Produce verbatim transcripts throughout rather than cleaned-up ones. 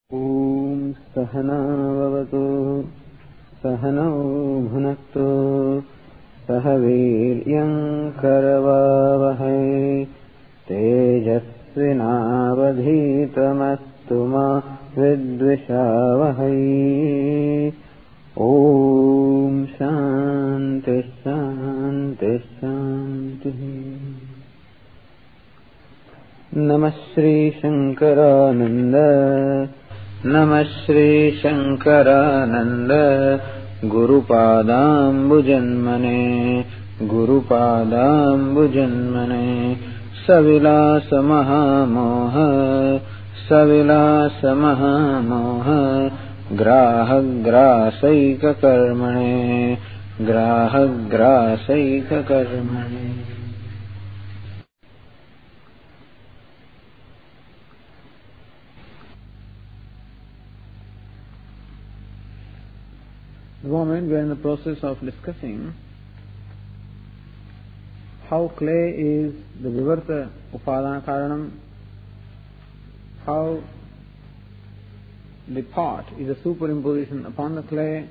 ॐ सहना भवतु सहनौ भुनक्तु सह वीर्यं करवावहै तेजस्विनावधीतमस्तु मा विद्विषावहै। ॐ शान्ति शान्ति शान्तिः। नमः श्री शंकरानंद नमः Shri Shankaranand गुरुपादाम्बुजन्मने गुरुपादाम्बुजन्मने सविलास महामोह सविलास महामोह ग्राहग्रासैककर्मणे ग्राहग्रासैककर्मणे। The moment we are in the process of discussing how clay is the vivarta upadana karanam, how the pot is a superimposition upon the clay,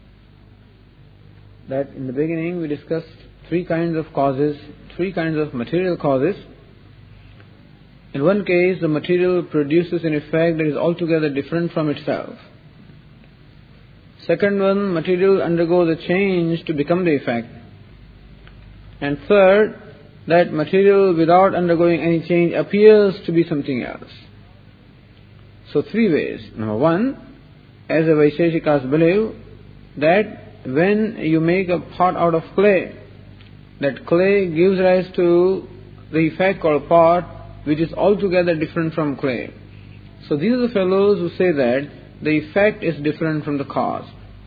that in the beginning we discussed three kinds of causes, three kinds of material causes. In one case, the material produces an effect that is altogether different from itself. Second one, material undergoes a change to become the effect. And third, that material without undergoing any change appears to be something else. So three ways. Number one, as the Vaisheshikas believe, that when you make a pot out of clay, that clay gives rise to the effect called pot, which is altogether different from clay. So these are the fellows who say that the effect is different from the cause.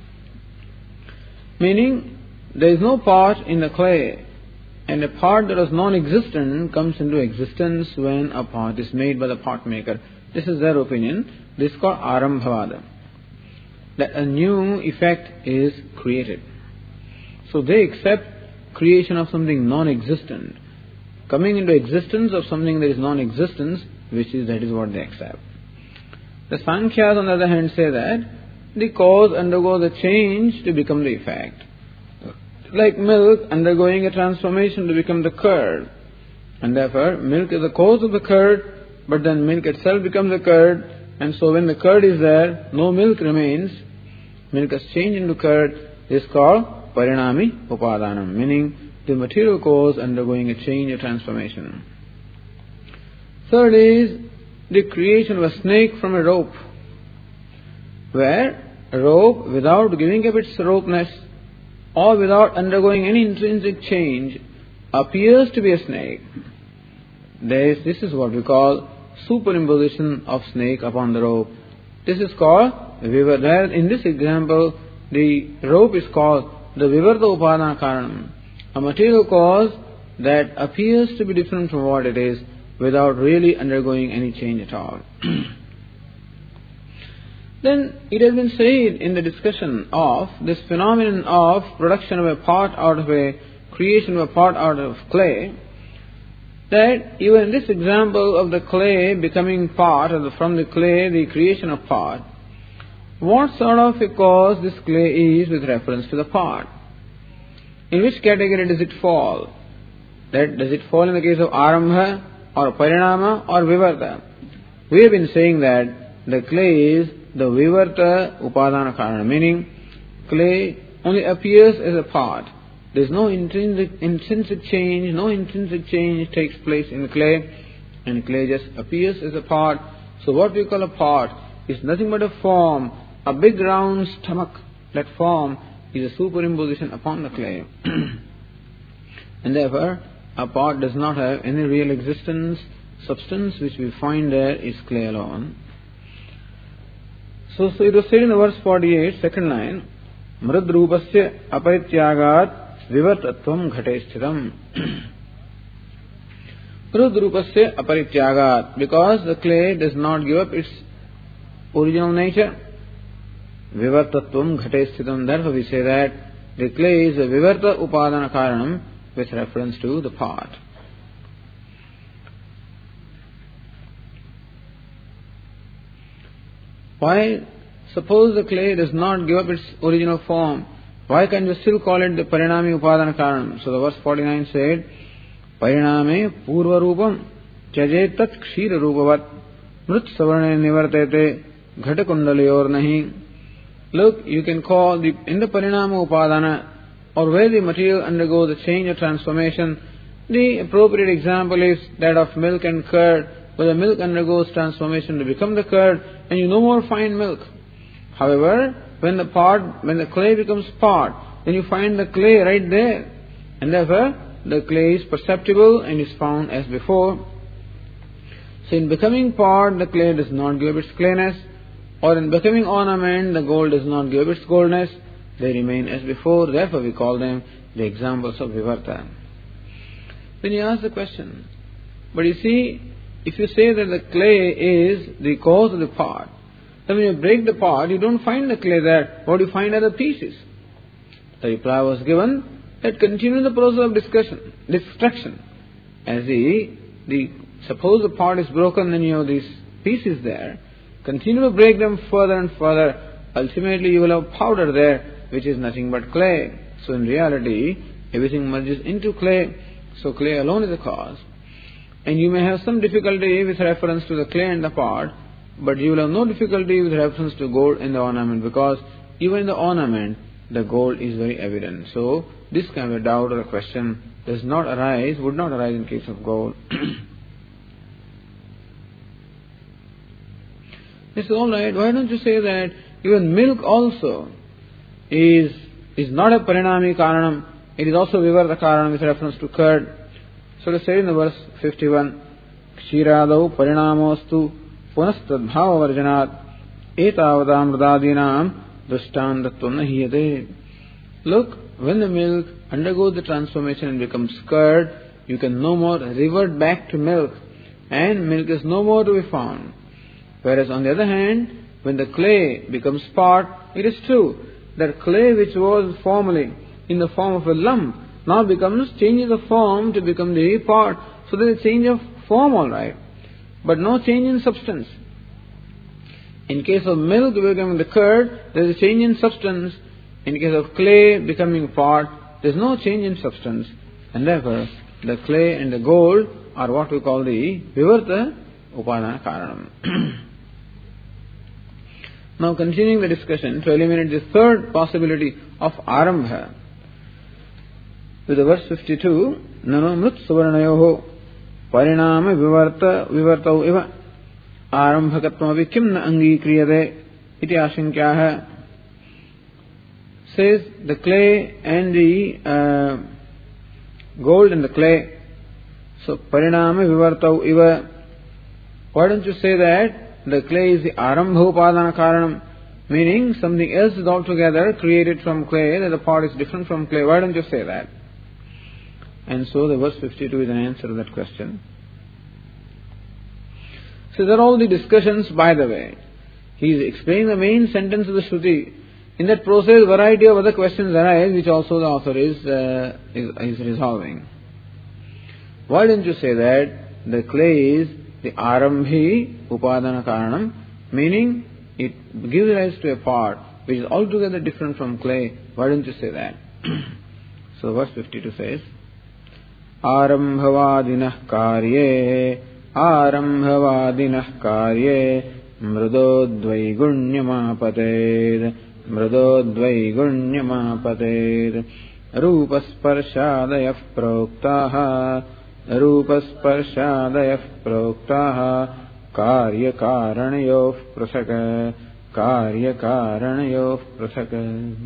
Meaning, there is no pot in the clay, and a pot that was non-existent comes into existence when a pot is made by the pot maker. This is their opinion. This is called Arambhavada, that a new effect is created. So they accept creation of something non-existent, coming into existence of something that is non-existence, which is that is what they accept. The Sankhyas, on the other hand, say that the cause undergoes a change to become the effect. Like milk undergoing a transformation to become the curd. And therefore, milk is the cause of the curd, but then milk itself becomes the curd. And so when the curd is there, no milk remains. Milk has changed into curd. This is called Parinami Upadanam, meaning the material cause undergoing a change or transformation. Third is the creation of a snake from a rope, where a rope, without giving up its ropeness or without undergoing any intrinsic change, appears to be a snake. This, this is what we call superimposition of snake upon the rope. This is called Vivarta. In this example, the rope is called the Vivarta Upadana Karanam, a material cause that appears to be different from what it is, without really undergoing any change at all. Then it has been said in the discussion of this phenomenon of production of a pot out of a creation of a pot out of clay, that even in this example of the clay becoming pot, or the, from the clay the creation of pot, what sort of a cause this clay is with reference to the pot? In which category does it fall? That does it fall in the case of Arambha, or Parinama, or Vivarta? We have been saying that the clay is the Vivarta Upadana Karana, meaning clay only appears as a pot. There is no intrinsic, intrinsic change, no intrinsic change takes place in the clay, and clay just appears as a pot. So what we call a pot is nothing but a form, a big round stomach. That form is a superimposition upon the clay. And therefore, a pot does not have any real existence. Substance which we find there is clay alone. So, so it was said in the verse forty-eight, second line, Mrudrupasya aparityagat vivartatvam ghate sthitam. Mrudrupasya aparityagat, because the clay does not give up its original nature. Vivartatvam ghate sthitam. Therefore we say that the clay is a vivarta upadana karanam, with reference to the pot. Why, suppose the clay does not give up its original form, why can't you still call it the Parinami Upadana Karanam? So the verse forty-nine said, Pariname Purva Rupam Tyajet Tat Kshira Rupavat Mrit Savarne Nivartete Ghatakundalayor Nahi. Look, you can call the, in the Parinama Upadana, or where the material undergoes a change or transformation, the appropriate example is that of milk and curd, where the milk undergoes transformation to become the curd, and you no more find milk. However, when the pot, when the clay becomes pot, then you find the clay right there, and therefore the clay is perceptible and is found as before. So in becoming pot, the clay does not give its clayness, or in becoming ornament, the gold does not give its goldness. They remain as before. Therefore, we call them the examples of vivarta. Then you ask the question, but you see, if you say that the clay is the cause of the pot, then when you break the pot, you don't find the clay there. What do you find are the pieces? The reply was given that continue the process of discussion, destruction. As the, the suppose the pot is broken, then you have these pieces there. Continue to break them further and further. Ultimately, you will have powder there, which is nothing but clay. So in reality, everything merges into clay. So clay alone is the cause. And you may have some difficulty with reference to the clay and the pot, but you will have no difficulty with reference to gold and the ornament, because even in the ornament, the gold is very evident. So this kind of a doubt or a question does not arise, would not arise in case of gold. This is all right. Why don't you say that even milk also is is not a parinami karanam, it is also vivarta karanam with reference to curd. So to say in the verse fifty-one, Kshirādau parinamostu punastad bhava varjanāt etavadam mridādīnām drashtāntatvam nahiyate. Look, when the milk undergoes the transformation and becomes curd, you can no more revert back to milk, and milk is no more to be found. Whereas on the other hand, when the clay becomes pot, it is true that clay which was formerly in the form of a lump now becomes, changes of form to become the pot. So there is a change of form, all right, but no change in substance. In case of milk becoming the curd, there is a change in substance. In case of clay becoming pot, there is no change in substance. And therefore, the clay and the gold are what we call the vivarta upadana karanam. Now continuing the discussion to eliminate the third possibility of arambha, with the verse fifty-two, nano mrit suvarnayoho parinama vivarta vivartau iva arambhakatvam kim na angikriyate iti ashankyaha. Says the clay and the uh, gold and the clay. So parinama vivartau iva. Why don't you say that the clay is the arambha upadana karanam, meaning something else is altogether created from clay, that the pot is different from clay? Why don't you say that? And so the verse fifty-two is an answer to that question. So there are all the discussions, by the way. He is explaining the main sentence of the Shruti. In that process, a variety of other questions arise, which also the author is, uh, is, is resolving. Why don't you say that the clay is the arambhi upadana karanam, meaning it gives rise to a pot which is altogether different from clay? Why don't you say that? So verse fifty-two says, Arambhavadinah karye Arambhavadinah karye Mrudodvaigunyamapated Mrudodvaigunyamapated Rupasparshadayah proktaha Rupasparshadayah proktaha Karyakaranyoh prasaka Karyakaranyoh prasaka.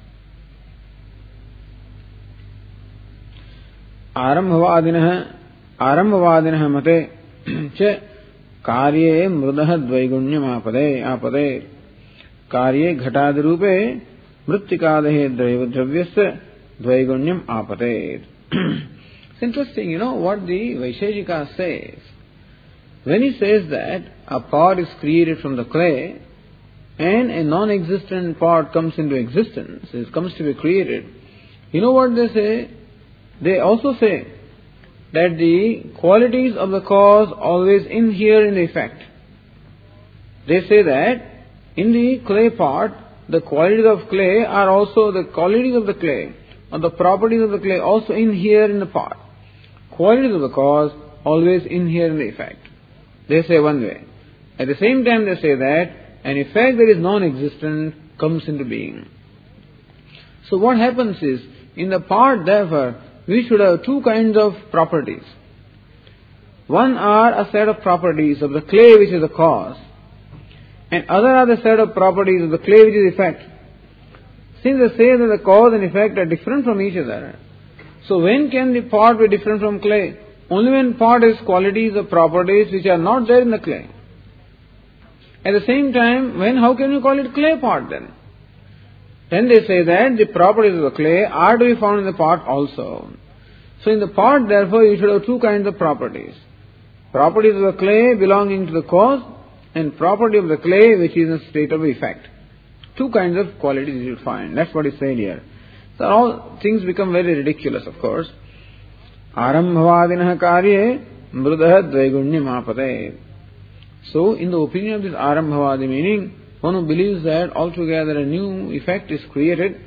Arambhavadinah Arambhavadinah mate che karye mrudah dvaigunyam apade apade karye ghatadirupe mrittikadahe dravyasya dvaigunyam apade. It's interesting, you know, what the Vaisheshika says. When he says that a pot is created from the clay and a non-existent pot comes into existence, it comes to be created, you know what they say? They also say that the qualities of the cause always inhere in the effect. They say that in the clay pot, the qualities of clay are also the qualities of the clay, or the properties of the clay also inhere in the pot. Qualities of the cause always inhere in the effect. They say one way. At the same time they say that an effect that is non-existent comes into being. So what happens is, in the pot therefore, we should have two kinds of properties. One are a set of properties of the clay which is the cause, and other are the set of properties of the clay which is effect. Since they say that the cause and effect are different from each other, so when can the pot be different from clay? Only when pot has qualities or properties which are not there in the clay. At the same time, when, how can you call it clay pot then? Then they say that the properties of the clay are to be found in the pot also. So in the pot, therefore, you should have two kinds of properties. Properties of the clay belonging to the cause, and property of the clay which is in a state of effect. Two kinds of qualities you find. That's what is said here. So all things become very ridiculous, of course. Arambhavadinah karye mrudah dvaigunyamapate. So, in the opinion of this Arambhavadi, meaning one who believes that altogether a new effect is created,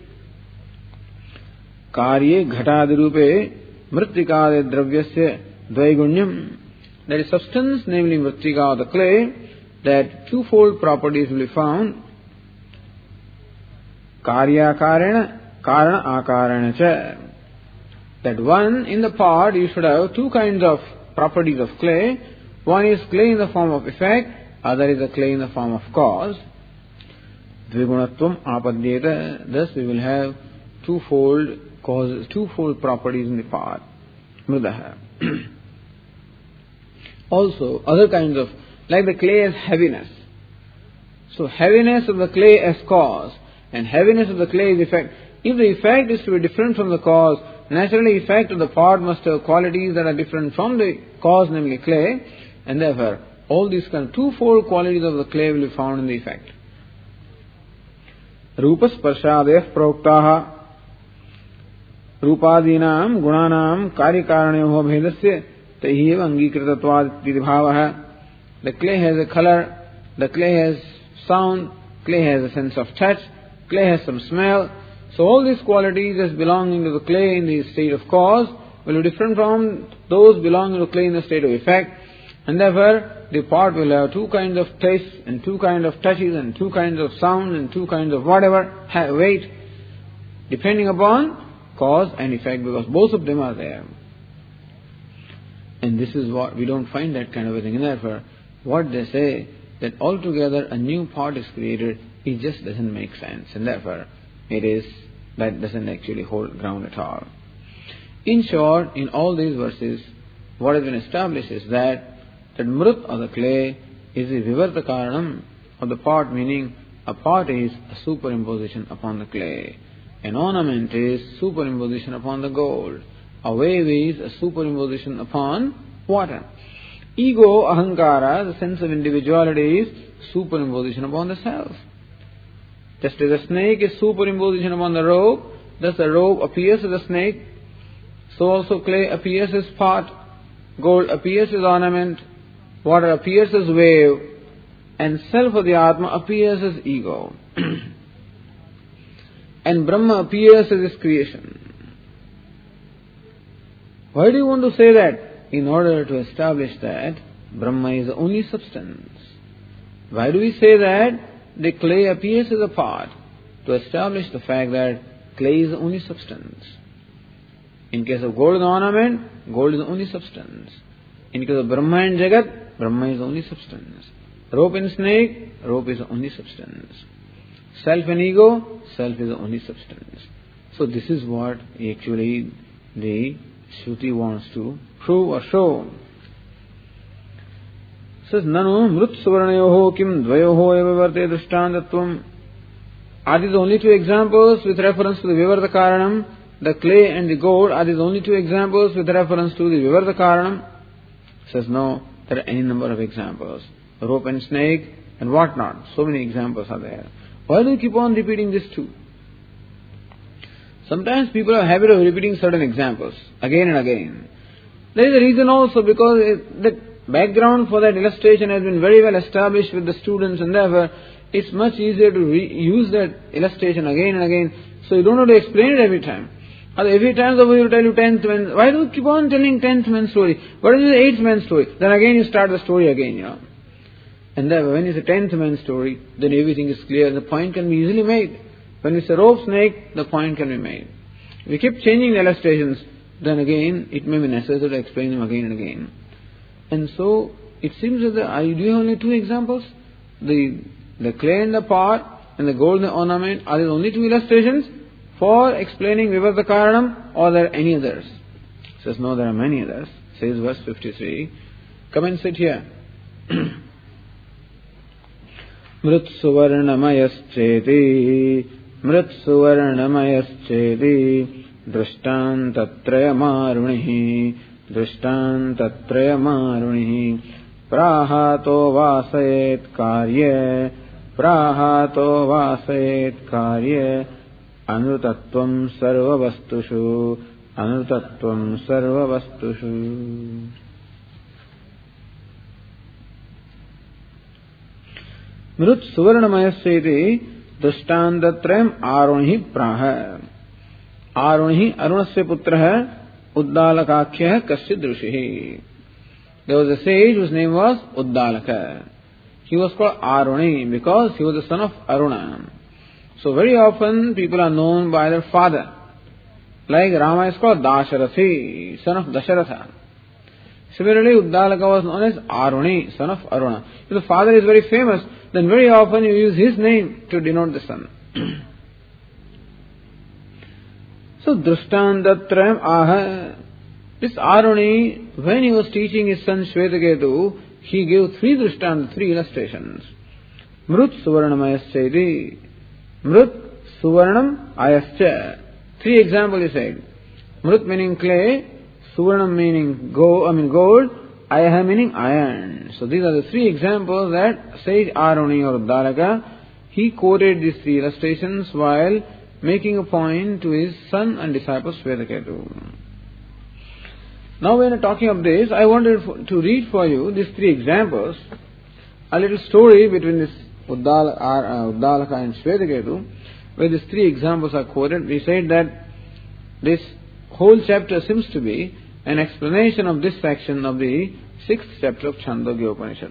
karye ghatadirupe mrittikade dravyasya dvaigunyam, that is substance, namely mrittika, the clay, that twofold properties will be found. Karya karana, karana akarana cha. That one, in the pot, you should have two kinds of properties of clay. One is clay in the form of effect, other is a clay in the form of cause. Dvigunatvam apadyeta. Thus we will have twofold causes, twofold properties in the pot. Mrudaha. Also, other kinds of, like the clay as heaviness. So heaviness of the clay as cause, and heaviness of the clay is effect. If the effect is to be different from the cause, naturally effect of the pot must have qualities that are different from the cause, namely clay, and therefore all these kind of twofold qualities of the clay will be found in the effect. Rupa sparshadeh proktaha rupadinam gunanam karyakaranayoho bhedasya tahiva angikritatvad vidibhavaha. The clay has a color, the clay has sound, clay has a sense of touch, clay has some smell. So all these qualities as belonging to the clay in the state of cause will be different from those belonging to clay in the state of effect. And therefore, the pot will have two kinds of taste and two kinds of touches and two kinds of sound and two kinds of whatever weight, depending upon cause and effect, because both of them are there. And this is what, we don't find that kind of a thing. And therefore, what they say, that altogether a new pot is created, it just doesn't make sense. And therefore, it is, that doesn't actually hold ground at all. In short, in all these verses, what has been established is that that mrut, or the clay, is the vivarta karanam of the pot, meaning a pot is a superimposition upon the clay. An ornament is superimposition upon the gold. A wave is a superimposition upon water. Ego, ahankara, the sense of individuality, is superimposition upon the self. Just as a snake is superimposition upon the rope, thus the rope appears as a snake, so also clay appears as pot, gold appears as ornament, water appears as wave, and self of the Atma appears as ego. And Brahma appears as his creation. Why do you want to say that? In order to establish that Brahma is the only substance. Why do we say that the clay appears as a pot? To establish the fact that clay is the only substance. In case of gold and ornament, gold is the only substance. In case of Brahma and Jagat, Brahma is the only substance. Rope and snake, rope is the only substance. Self and ego, self is the only substance. So this is what actually the Shruti wants to prove or show. Says, Nanu mrut suvarnayoho kim dvayoho eva varte drishtantatvam. Are these only two examples with reference to the vivarta karanam? The clay and the gold, are these only two examples with reference to the vivarta karanam? Says, no, there are any number of examples. Rope and snake and whatnot. So many examples are there. Why do you keep on repeating this too? Sometimes people have a habit of repeating certain examples again and again. There is a reason also, because it, the background for that illustration has been very well established with the students, and therefore it's much easier to re- use that illustration again and again, so you don't have to explain it every time. Or every time somebody will tell you tenth man, why do you keep on telling tenth man story? What is the eighth man story? Then again you start the story again, you know. And then when it's a tenth man story, then everything is clear, the point can be easily made. When it's a rope snake, the point can be made. If you keep changing the illustrations, then again it may be necessary to explain them again and again. And so it seems that the, are you doing only two examples? The the clay and the pot and the gold and the ornament, are there only two illustrations for explaining Vivadha Karanam, or are there any others? Says no, there are many others. Says verse fifty-three. Come and sit here. Mrit suvarnamayasceti Mrit suvarnamayasceti Drishtantatrayamārunihi Drishtantatrayamārunihi Prahato vasayet karye Prahato vasayet karye Anutattvam sarvavastushu Anutattvam sarvavastushu. Mrut suvarnamayasceti Drishtantatrayam Arunihi praha. Arunihi Arunasya putraha Uddalakakhya Kasyid Rishihi. There was a sage whose name was Uddalaka. He was called Aruni because he was the son of Aruna. So very often people are known by their father. Like Rama is called Dasharathi, son of Dasharatha. Similarly, Uddalaka was known as Aruni, son of Aruna. If the father is very famous, then very often you use his name to denote the son. So, Drishtantatrayam aha. This Aruni, when he was teaching his son Shvetaketu, he gave three Drishtanta, three illustrations. Mrut suvarnamayasceti. Mrut suvarnam ayascha. Three examples he said. Mrut meaning clay, suvarnam meaning gold, I mean gold, ayaha meaning iron. So these are the three examples that sage Aruni or Uddalaka, he quoted these three illustrations while making a point to his son and disciple Shvetaketu. Now when I'm talking of this, I wanted to read for you these three examples, a little story between this Uddal, uh, Uddalaka and Shvetaketu, where these three examples are quoted. We said that this whole chapter seems to be an explanation of this section of the sixth chapter of Chandogya Upanishad.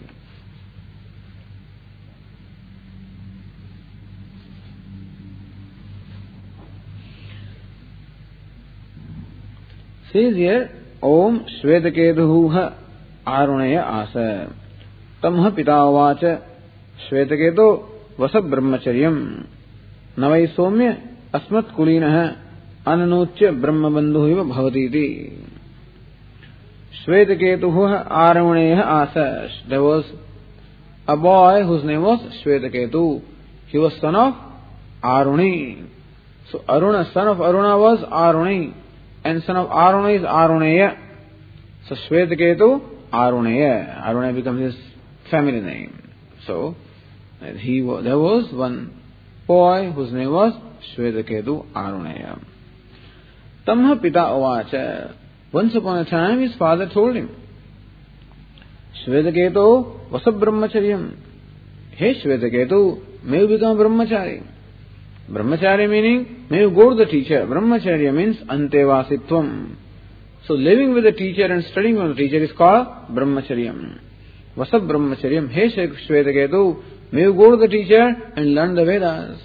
Says here, Om Shvetaketuha Arunaya Asa Tamha Pitavacha Shvetaketu Vasa Brahmacharyam Navai Somya Asmat Kulinaha Ananuchya Brahmabandhuiva Bhavatiti. Shvetaketuha Arunaya Asa. There was a boy whose name was Shvetaketu. He was son of Aruni. So Aruna, son of Aruna was Aruni. And son of Aruna is Aruneya. So Shvetaketu, Aruneya. Aruneya becomes his family name. So he there was one boy whose name was Shvetaketu Aruneya. Tamha Pita Avacha. Once upon a time his father told him, Shvetaketu Vasa Brahmacharyam. Hey Shvetaketu, may you become Brahmachari. Brahmacharya meaning, may you go to the teacher. Brahmacharya means Antevasitvam. So living with the teacher and studying with the teacher is called Brahmacharyam. Vasa Brahmacharyam. Hey Shvetaketu, may you go to the teacher and learn the Vedas.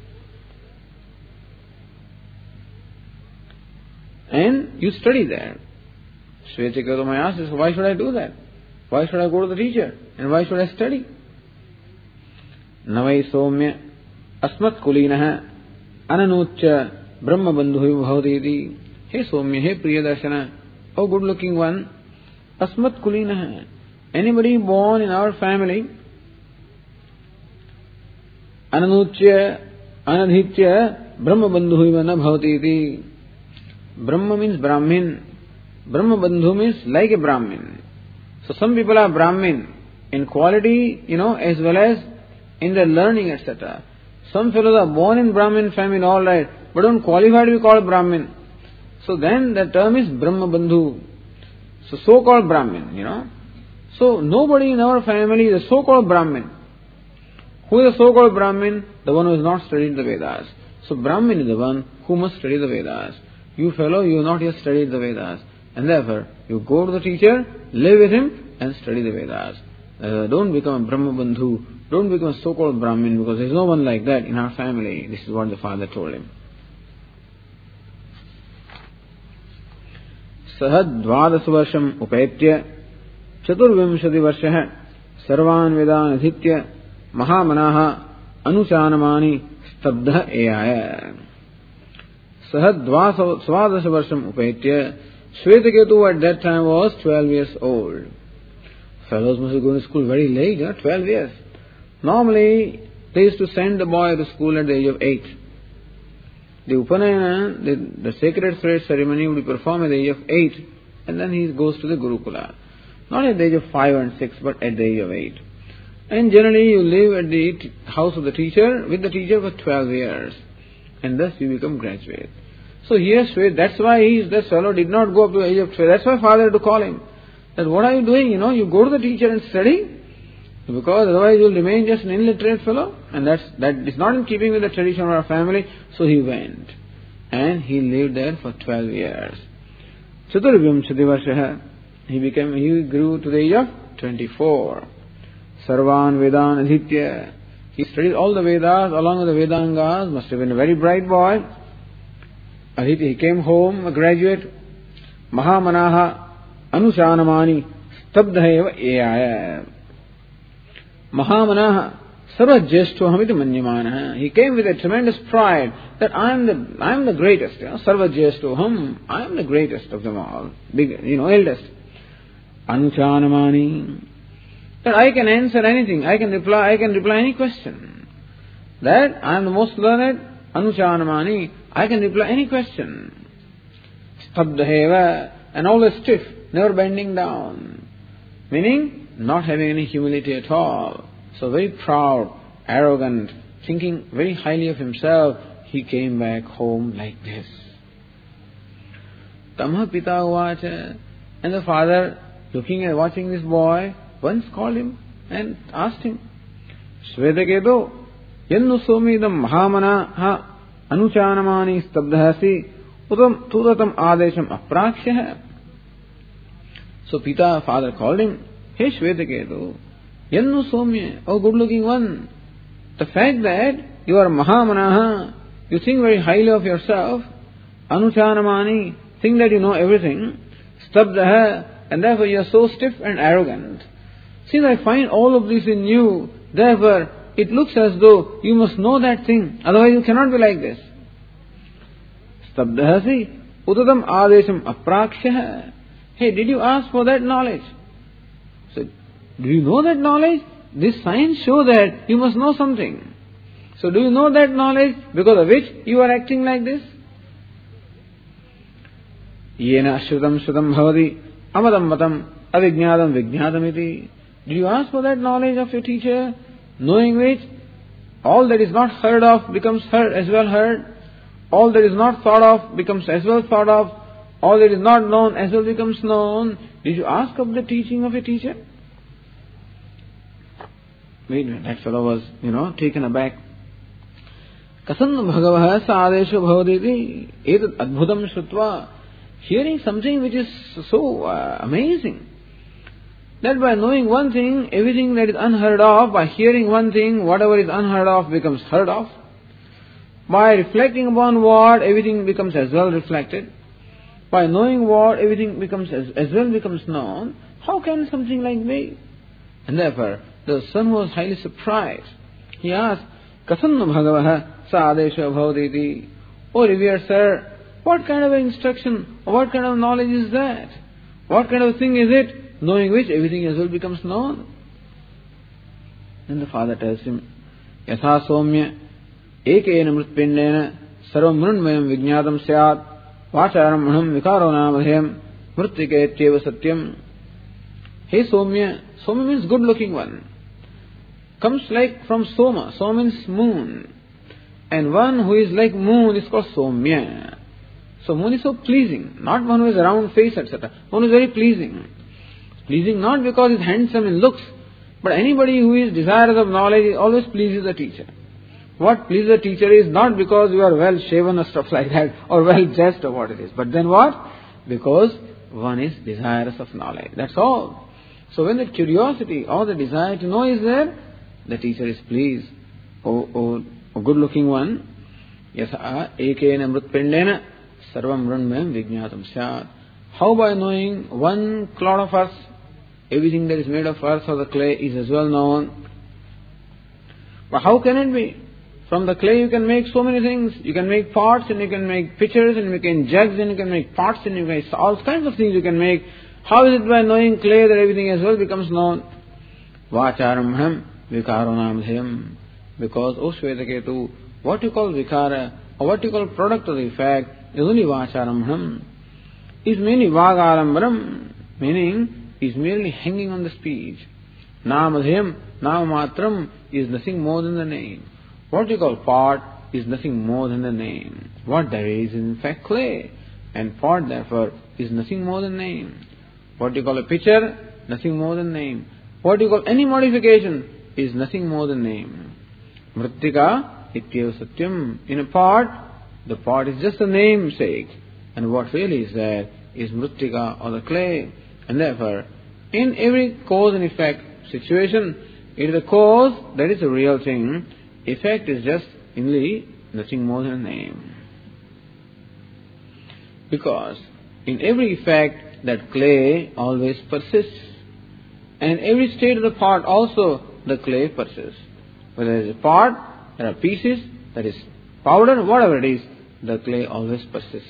And you study there. Shvetaketu may ask, why should I do that? Why should I go to the teacher? And why should I study? Navai Somya Asmat Kulinaha Ananucha Brahma Bandhuhi Bhavati. Hey Somya, hey Priyadarshana, oh good looking one, Asmat Kulinaha. Anybody born in our family, Ananucha Anadhitya Brahma Bandhuhi Bhavati. Brahma means Brahmin. Brahma Bandhu means like a Brahmin. So some people are Brahmin in quality, you know, as well as in their learning, et cetera. Some fellows are born in Brahmin family, all right, but don't qualify to be called Brahmin. So then the term is Brahma Bandhu. So so-called Brahmin, you know. So nobody in our family is a so-called Brahmin. Who is the so-called Brahmin? The one who has not studied the Vedas. So Brahmin is the one who must study the Vedas. You fellow, you have not yet studied the Vedas. And therefore, you go to the teacher, live with him, and study the Vedas. Uh, don't become a Brahma Bandhu. Don't become a so-called Brahmin, because there is no one like that in our family. This is what the father told him. Sahad dvadas varsham upetya chaturvimshati varshah sarvan vedan adhitya mahamanaha anuchanamani stabdha eyaya. Sahad dvadas varsham upetya. Shvetaketu at that time was twelve years old. Fellows must be going to school very late, yeah? twelve years. Normally, they used to send the boy to school at the age of eight. The Upanayana, the, the sacred thread ceremony would be performed at the age of eight, and then he goes to the Gurukula. Not at the age of five and six, but at the age of eight. And generally, you live at the t- house of the teacher, with the teacher for twelve years, and thus you become graduate. So here, Shwet, that's why he, that fellow did not go up to the age of twelve. That's why father had to call him. That what are you doing? You know, you go to the teacher and study, because otherwise you will remain just an illiterate fellow, and that's, that is not in keeping with the tradition of our family. So he went, and he lived there for twelve years. Chaturvimshati varshaha, he became, he grew to the age of twenty-four. Sarvan Vedan Adhitya, he studied all the Vedas along with the Vedangas, must have been a very bright boy. Adhitya, he came home, a graduate. Mahamanaha Anushanamani Stabdhaeva Eyaya. Mahamanaha Sarvajeshtohamiti Manyamanaha. He came with a tremendous pride that I am the I am the greatest. You know, Sarvajeshtoham, I am the greatest of them all. Big, you know, eldest. Anuchanamani. That I can answer anything, I can reply, I can reply any question. That I am the most learned. Anuchanamani, I can reply any question. Stabdhaheva, and always stiff, never bending down. Meaning, not having any humility at all. So very proud, arrogant, thinking very highly of himself, he came back home like this. Tamha pita uvacha, and the father, looking at, watching this boy, once called him and asked him, Shvetaketu, yannu somidam mahamana ha anuchanamani stabdhasi utam tudatam adesham aprakshah. So Pita, father, called him, Hey Shvetaketu, yannu somya, oh good looking one, the fact that you are mahamanaha, you think very highly of yourself, anuchanamani, think that you know everything, stabdha, and therefore you are so stiff and arrogant. Since I find all of this in you, therefore it looks as though you must know that thing, otherwise you cannot be like this. Stabdhasi utadam adesham aprakshah. Hey, did you ask for that knowledge? So, do you know that knowledge? This signs show that you must know something. So, do you know that knowledge because of which you are acting like this? Yena ashrutam shrutam bhavati amadam matam avijñādam vijñādam iti. Did you ask for that knowledge of your teacher, knowing which all that is not heard of becomes heard as well heard, all that is not thought of becomes as well thought of, all that is not known as well becomes known? Did you ask of the teaching of your teacher? Wait a minute, that fellow was, you know, taken aback. Kasan bhagavah sadesho bhavaditi etat adbhutam shrutva. Hearing something which is so uh, amazing, that by knowing one thing, everything that is unheard of, by hearing one thing, whatever is unheard of becomes heard of. By reflecting upon what, everything becomes as well reflected. By knowing what, everything becomes as, as well becomes known. How can something like be? And therefore, the son was highly surprised. He asked, Kasannu bhagavaha sa adesha bhavaditi. Oh revered sir, what kind of instruction, or what kind of knowledge is that? What kind of thing is it? Knowing which everything as well becomes known. Then the father tells him, Yatha somya ekena mritpindena sarvam mrunmayam vijñādam syāt vacharam manam vikaro namadhyam mrittiketyeva satyam. Hey Somya, Somya means good looking one. Comes like from Soma, Soma means moon. And one who is like moon is called Somya. So moon is so pleasing, not one who has a round face, et cetera. One who is very pleasing. Pleasing not because he is handsome in looks, But anybody who is desirous of knowledge always pleases the teacher. What pleases the teacher is not because you are well shaven or stuff like that, or well dressed or what it is. But then what? Because one is desirous of knowledge. That's all. So when the curiosity or the desire to know is there, the teacher is pleased. Oh, oh, oh good looking one. Yasa ekena mrutpindena sarvam mrunmayam vijñātam syāt. How by knowing one clod of earth, everything that is made of earth or the clay is as well known. But how can it be? From the clay you can make so many things. You can make pots and you can make pitchers and you can jugs and you can make pots and you can make all kinds of things you can make. How is it by knowing clay that everything as well becomes known? Vācārambhanam vikaronamdhyam. Because, O Shvetaketu, what you call vikara or what you call product of the effect is only vācārambhanam. Is merely vāgālambaram, meaning is merely hanging on the speech. Namadhyam, namamatram is nothing more than the name. What you call pot is nothing more than the name. What there is is in fact clay. And pot therefore is nothing more than name. What you call a pitcher, nothing more than name. What you call any modification is nothing more than name. Mrittika ityeva satyam. In a pot, the pot is just a namesake. And what really is there is mrittika or the clay. And therefore, in every cause and effect situation, it is the cause that is the real thing. Effect is just only nothing more than a name. Because in every effect, that clay always persists. And every state of the pot also, the clay persists. Whether there is a pot, there are pieces, that is powder, whatever it is, the clay always persists.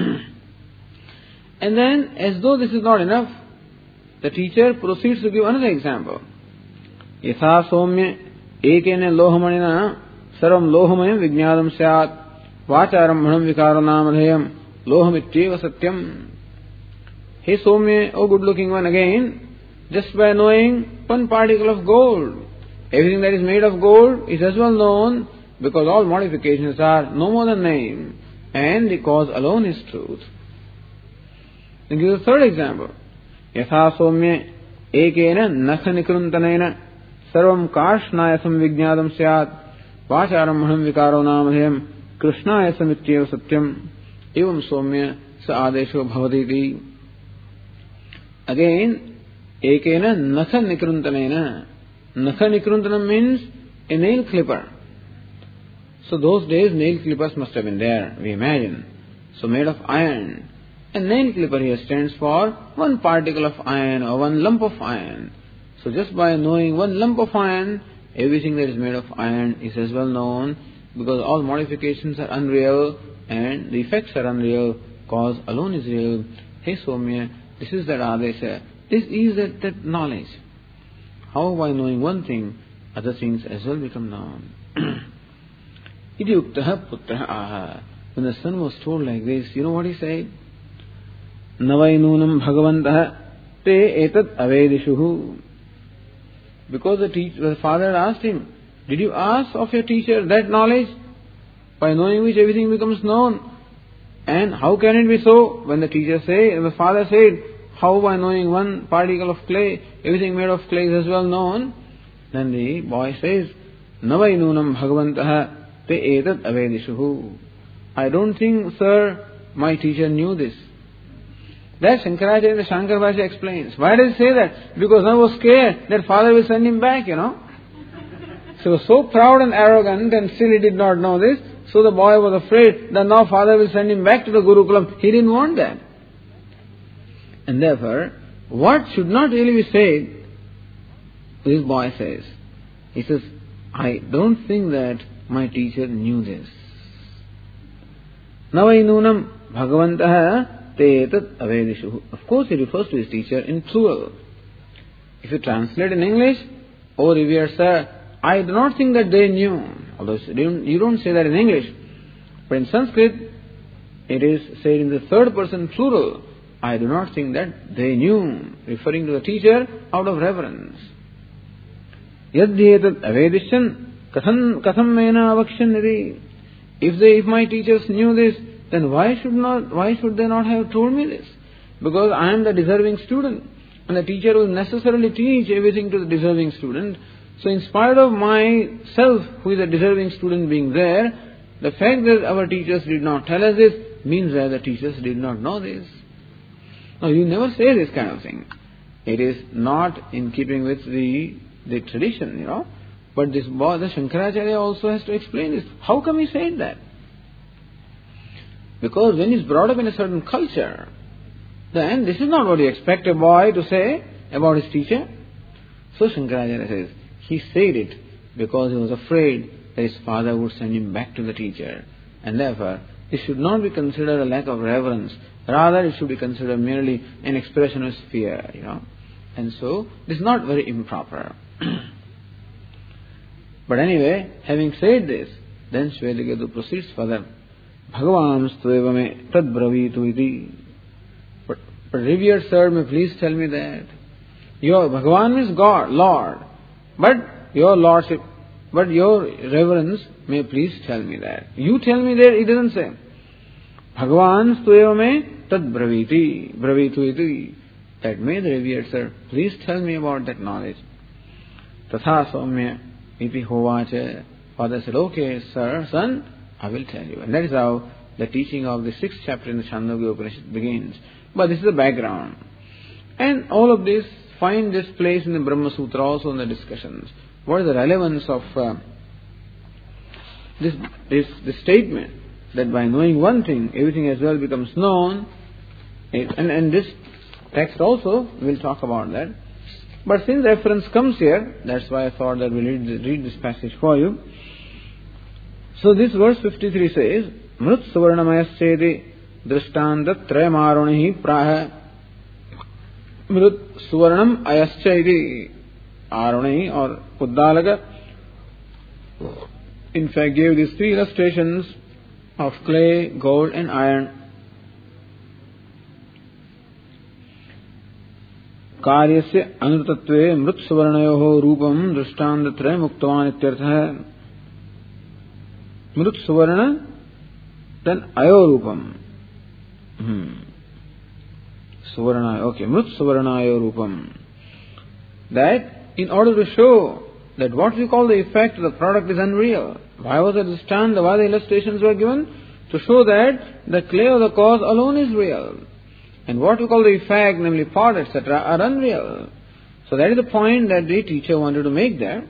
And then, as though this is not enough, the teacher proceeds to give another example. Yatha somya ekena lohamanina sarvam lohamayam vijñātam syāt vācārambhanam vikaranāmadhayam lohamityeva satyam. Hey Somya, oh good looking one, again, just by knowing one particle of gold, everything that is made of gold is as well known, because all modifications are no more than name, and the cause alone is truth. Then give a third example. Yatha somya ekena nakha nikruntanena sarvam kārshnāyasam vijñātam syāt vācārambhanam vikaro namadhyam krishnāyasam ityeva satyam evam somya sa ādesho bhavatiti. Again, ekena nakha nikruntanena. Nakha nikruntanam means a nail clipper. So those days nail clippers must have been there, we imagine. So made of iron. And nail clipper here stands for one particle of iron or one lump of iron. So just by knowing one lump of iron, everything that is made of iron is as well known, because all modifications are unreal and the effects are unreal, cause alone is real. Hey Somya, this is that Adesha, this is that, that knowledge. How by knowing one thing, other things as well become known. Iti uktaha putraha aha. When the son was told like this, you know what he said? Navainunam bhagavantaha te etat avedishuhu. Because the teacher, the father asked him, did you ask of your teacher that knowledge, by knowing which everything becomes known? And how can it be so? When the teacher said, the father said, how by knowing one particle of clay, everything made of clay is as well known? Then the boy says, Navainunam bhagavantaha te etat avedishuhu. I don't think, sir, my teacher knew this. That Shankaracharya in the Shankar Bhashya explains. Why does he say that? Because I was scared that father will send him back, you know. So he was so proud and arrogant and still he did not know this. So the boy was afraid that now father will send him back to the Gurukulam. He didn't want that. And therefore, what should not really be said, this boy says. He says, I don't think that my teacher knew this. Navainunam bhagavantaha te etat avedishuhu. Of course, he refers to his teacher in plural. If you translate in English, oh revered sir, I do not think that they knew. Although you don't say that in English. But in Sanskrit, it is said in the third person plural. I do not think that they knew, referring to the teacher out of reverence. Yadhyetat avedishan katham katham mena avakshaniri. If they, if my teachers knew this, then why should not, why should they not have told me this? Because I am the deserving student. And the teacher will necessarily teach everything to the deserving student. So in spite of myself, who is a deserving student, being there, the fact that our teachers did not tell us this means that the teachers did not know this. Now you never say this kind of thing. It is not in keeping with the, the tradition, you know. But this boy, the Shankaracharya also has to explain this. How come he said that? Because when he's brought up in a certain culture, then this is not what you expect a boy to say about his teacher. So Shankaracharya says, he said it because he was afraid that his father would send him back to the teacher. And therefore, it should not be considered a lack of reverence. Rather, it should be considered merely an expression of fear, you know. And so, this is not very improper. But anyway, having said this, then Shvetaketu proceeds further. Bhagavan stvevame tad bravitu iti. But, but revered sir, may please tell me that. Your Bhagavan means God, Lord. But your Lordship, but your reverence, may please tell me that. You tell me that, it doesn't say. Bhagavan stvevame tad braviti, bravitu iti. That may the revered sir, please tell me about that knowledge. Tatha saumya iti hovacha. Father said, okay, sir, son, I will tell you. And that is how the teaching of the sixth chapter in the Chandogya Upanishad begins. But this is the background. And all of this find this place in the Brahma Sutra also in the discussions. What is the relevance of uh, this, this, this statement that by knowing one thing, everything as well becomes known. It, and, and this text also, we'll talk about that. But since reference comes here, that's why I thought that we'll read, read this passage for you. So this verse fifty-three says, Mrut Suvarnamayasceti Drishtanta Trayamarunehi Praha. Mrut Suvarnam Ayaschaiti Aruni or Uddalaka in fact gave these three illustrations of clay, gold and iron. Karyasya anutatve mrut suvarnayoho rupam drishtantatre muktavan ityartha. Mrut suvarna then ayo rupam. Hmm. Suvarna, okay, mrut suvarnayo rupam. That in order to show that what we call the effect of the product is unreal. Why was the drishtanta, why the illustrations were given? To show that the clay or the cause alone is real. And what we call the effect, namely pot, et cetera, are unreal. So that is the point that the teacher wanted to make there.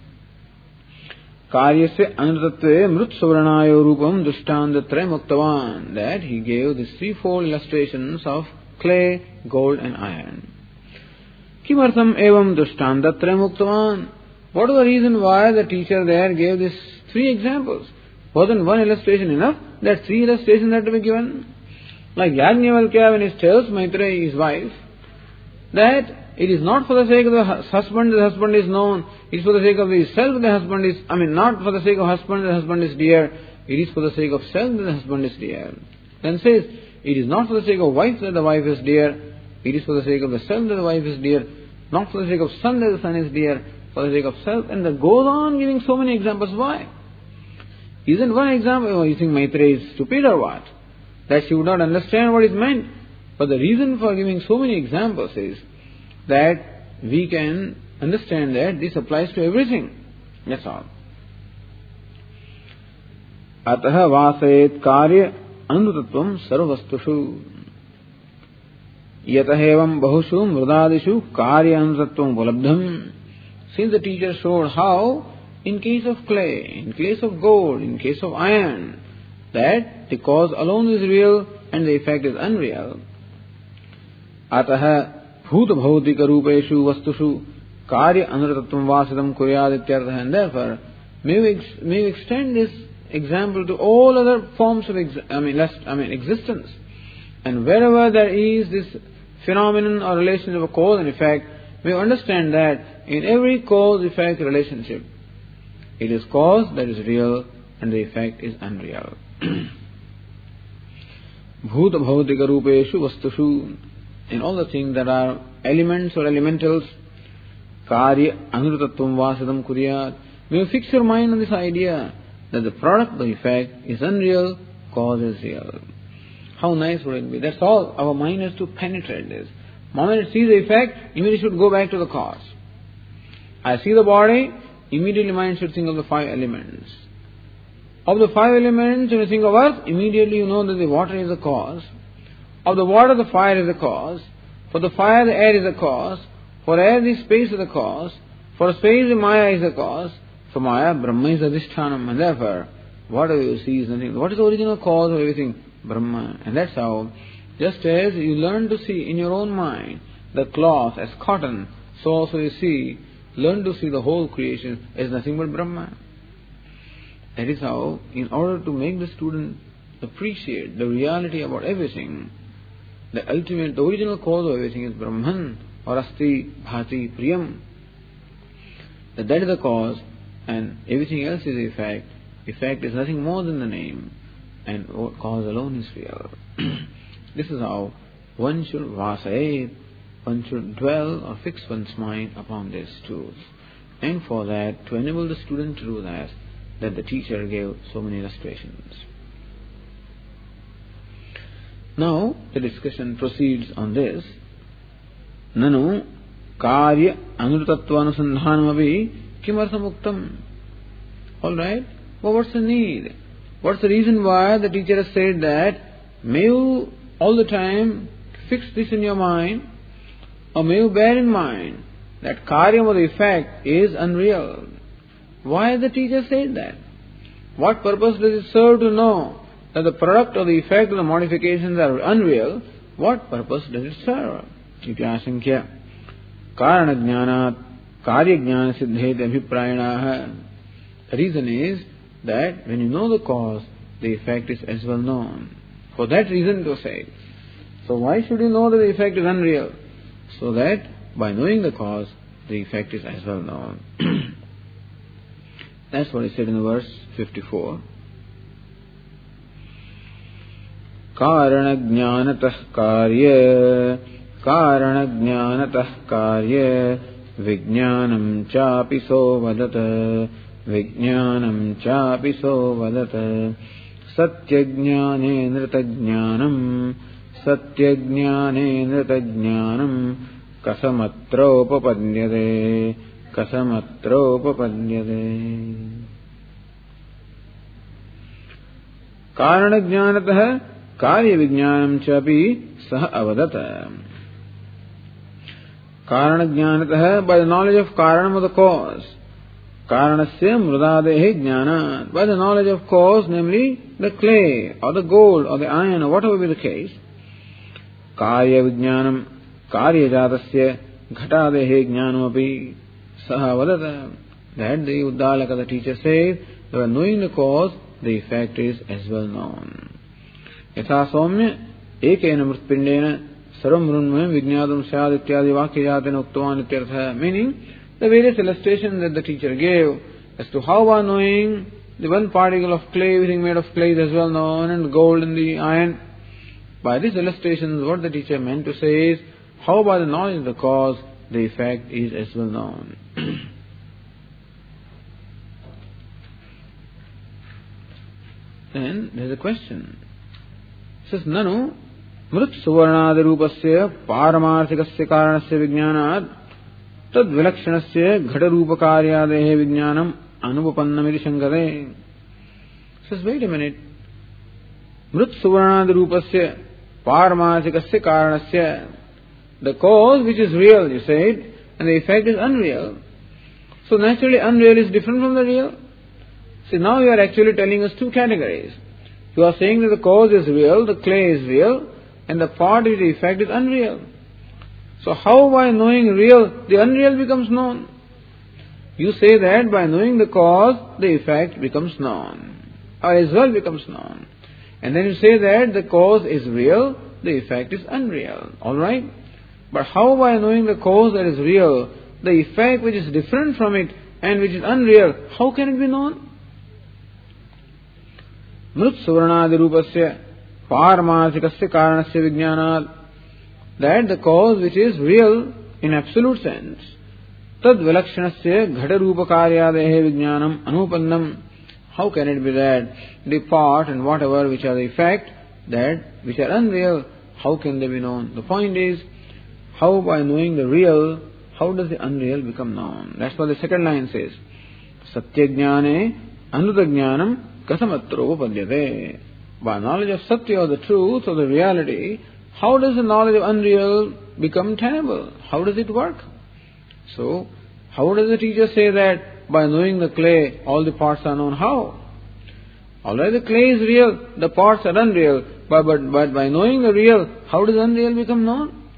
Karyasya anutatve mrut suvarnayo rupam drishtantatre muktavan. That he gave these threefold illustrations of clay, gold and iron. Kimartham evam drishtantatre muktavan. What was the reason why the teacher there gave these three examples? Wasn't one illustration enough? That three illustrations had to be given? Like Yajnavalkya when he tells Maitreyi, his wife, that it is not for the sake of the husband that the husband is known, it is for the sake of himself that the husband is, I mean not for the sake of husband that the husband is dear, it is for the sake of self that the husband is dear. Then says, it is not for the sake of wife that the wife is dear, it is for the sake of the self that the wife is dear, not for the sake of son that the son is dear, for the sake of self, and that goes on giving so many examples. Why? Isn't one example, oh, you think Maitreyi is stupid or what? That she would not understand what is meant. But the reason for giving so many examples is that we can understand that this applies to everything. That's all. Ataha vasayet karya anutatvam sarvastushu. Yatahevam bahushu mridadishu karya anutatvam upalabdham. Since the teacher showed how, in case of clay, in case of gold, in case of iron, that the cause alone is real and the effect is unreal. Ataha bhuta bhautika rupeshu vastushu karya anutatvam vasidam kuryad ityartha. And therefore, may we, ex- may we extend this example to all other forms of ex- I mean, less, I mean existence. And wherever there is this phenomenon or relation of a cause and effect, we understand that in every cause-effect relationship, it is cause that is real and the effect is unreal. Bhuta bhautika rupeshu vastushu. In all the things that are elements or elementals, karya anutatvam vasadam kuryat. May you fix your mind on this idea that the product, the effect is unreal, cause is real. How nice would it be? That's all. Our mind has to penetrate this. moment it sees the effect, immediately should go back to the cause. I see the body, immediately mind should think of the five elements. Of the five elements, when you think of earth, immediately you know that the water is the cause. Of the water, the fire is the cause. For the fire, the air is the cause. For air, the space is the cause. For space, the Maya is the cause. For Maya, Brahma is Adhishthanam. And therefore, whatever you see is nothing. What is the original cause of everything? Brahma. And that's how, just as you learn to see in your own mind the cloth as cotton, so also you see, learn to see the whole creation as nothing but Brahma. That is how, in order to make the student appreciate the reality about everything, the ultimate, the original cause of everything is Brahman, or Asti, Bhati, Priyam. That that is the cause, and everything else is effect. Effect is nothing more than the name, and cause alone is real. This is how one should vasayet, one should dwell or fix one's mind upon this truth. And for that, to enable the student to do that, that the teacher gave so many illustrations. Now, the discussion proceeds on this. Nanu karya anurtatva anusandhanamapi kimartham uktam. Alright, well, what's the need? What's the reason why the teacher has said that may you all the time fix this in your mind, or may you bear in mind that karya or the effect is unreal. Why has the teacher said that? What purpose does it serve to know that the product or the effect of the modifications are unreal? What purpose does it serve? Iti Karana jnanat karya jnana siddhet abhiprayanaha. The reason is that when you know the cause, the effect is as well known. For that reason it was said. So why should you know that the effect is unreal? So that by knowing the cause, the effect is as well known. That's what he said in verse fifty-four. Karana jnanatah karya Karana jnanatah karya Vijnanam chapi so vadata Vijnanam chapi so vadata Satya jnane nrita jnanam Satya jnane nrita jnanam Kasamatra upapadyate Kasamatra upapadyate. Karana jnanatah karya vijnanam chapi sah avadata. Karana jnanatah, by the knowledge of karanam, of the cause. Karanasya mrudadehi jnana, by the knowledge of cause, namely the clay or the gold or the iron or whatever be the case. Karya vijnanam karya jatasya ghatadehi jnanamapi saha vadata. That the Uddalaka, the teacher says, that by knowing the cause, the effect is as well known. Yatha somya ekena mritpindena sarvam mrunmayam vijnadam syad ityadi vakyajatena uktavan ityartha. Meaning, the various illustrations that the teacher gave as to how by knowing the one particle of clay, everything made of clay is as well known, and gold and the iron. By these illustrations, what the teacher meant to say is, how by the knowledge of the cause, the effect is as well known. Then there is a question. It says, Nanu mrut suvarnadi rupasya paramarthikasya karanasya vijnanat tad vilakshanasya ghata rupa karyadehe vijnanam anupapannamiti shankare. It says, wait a minute. Mrut suvarnadi rupasya paramarthikasya karanasya. The cause which is real, you said, and the effect is unreal. So naturally unreal is different from the real. See, now you are actually telling us two categories. You are saying that the cause is real, the clay is real, and the part with the effect is unreal. So how by knowing real, the unreal becomes known? You say that by knowing the cause, the effect becomes known, or as well becomes known. And then you say that the cause is real, the effect is unreal. Alright? But how by knowing the cause that is real, the effect which is different from it and which is unreal, how can it be known? Mrut suvarnadi rupasya paramarthikasya karanasya vijnanat. That the cause which is real in absolute sense. Tad vilakshanasya ghata rupa karyadehe vijnanam anupannam. How can it be that the part and whatever which are the effect, that which are unreal, how can they be known? The point is, how by knowing the real, how does the unreal become known? That's what the second line says. Satya jnane anuta jnanam kasamatro padyate. By knowledge of Satya, or the truth, or the reality, how does the knowledge of unreal become tenable? How does it work? So, how does the teacher say that by knowing the clay, all the parts are known? How? Alright, the clay is real, the parts are unreal, but, but, but by knowing the real, how does unreal become known?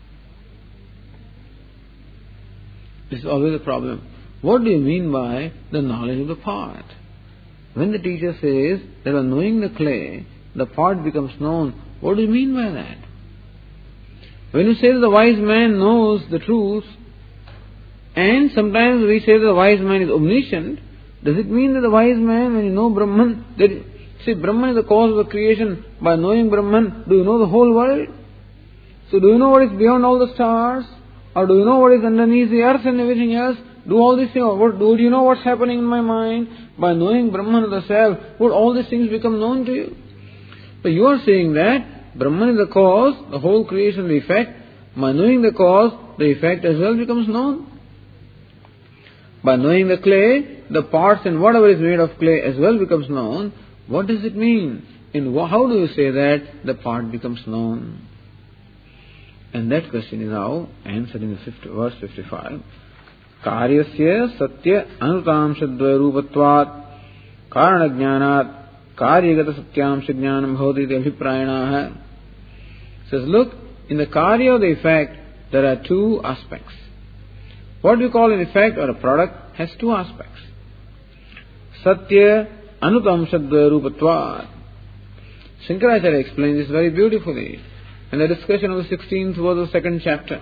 This is always a problem. What do you mean by the knowledge of the part? When the teacher says that by knowing the clay, the part becomes known, what do you mean by that? When you say that the wise man knows the truth, and sometimes we say that the wise man is omniscient, does it mean that the wise man, when you know Brahman, that, see, Brahman is the cause of the creation, by knowing Brahman, do you know the whole world? So do you know what is beyond all the stars? Or do you know what is underneath the earth and everything else? Do all these things, what, do you know what's happening in my mind? By knowing Brahman or the self, would all these things become known to you? But you are saying that Brahman is the cause, the whole creation the effect. By knowing the cause, the effect as well becomes known. By knowing the clay, the parts and whatever is made of clay as well becomes known. What does it mean? In how do you say that the part becomes known? And that question is now answered in the fifth, verse fifty-five. Karyasya satya anutamshadvaya rupatvat karana jnanat karyagata satyamsha jnanam bhavati iti abhiprayanaha. Says, look, in the karya or the effect, there are two aspects. What we call an effect or a product has two aspects. Satya anutamshadvaya rupatvat. Shankaracharya explains this very beautifully in the discussion of the sixteenth verse of the second chapter.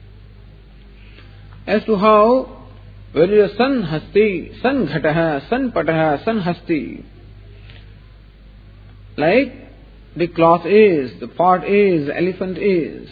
As to how, where is a sun hasti, sun ghataha, sun pataha, sun hasti. Like the cloth is, the part is, the elephant is.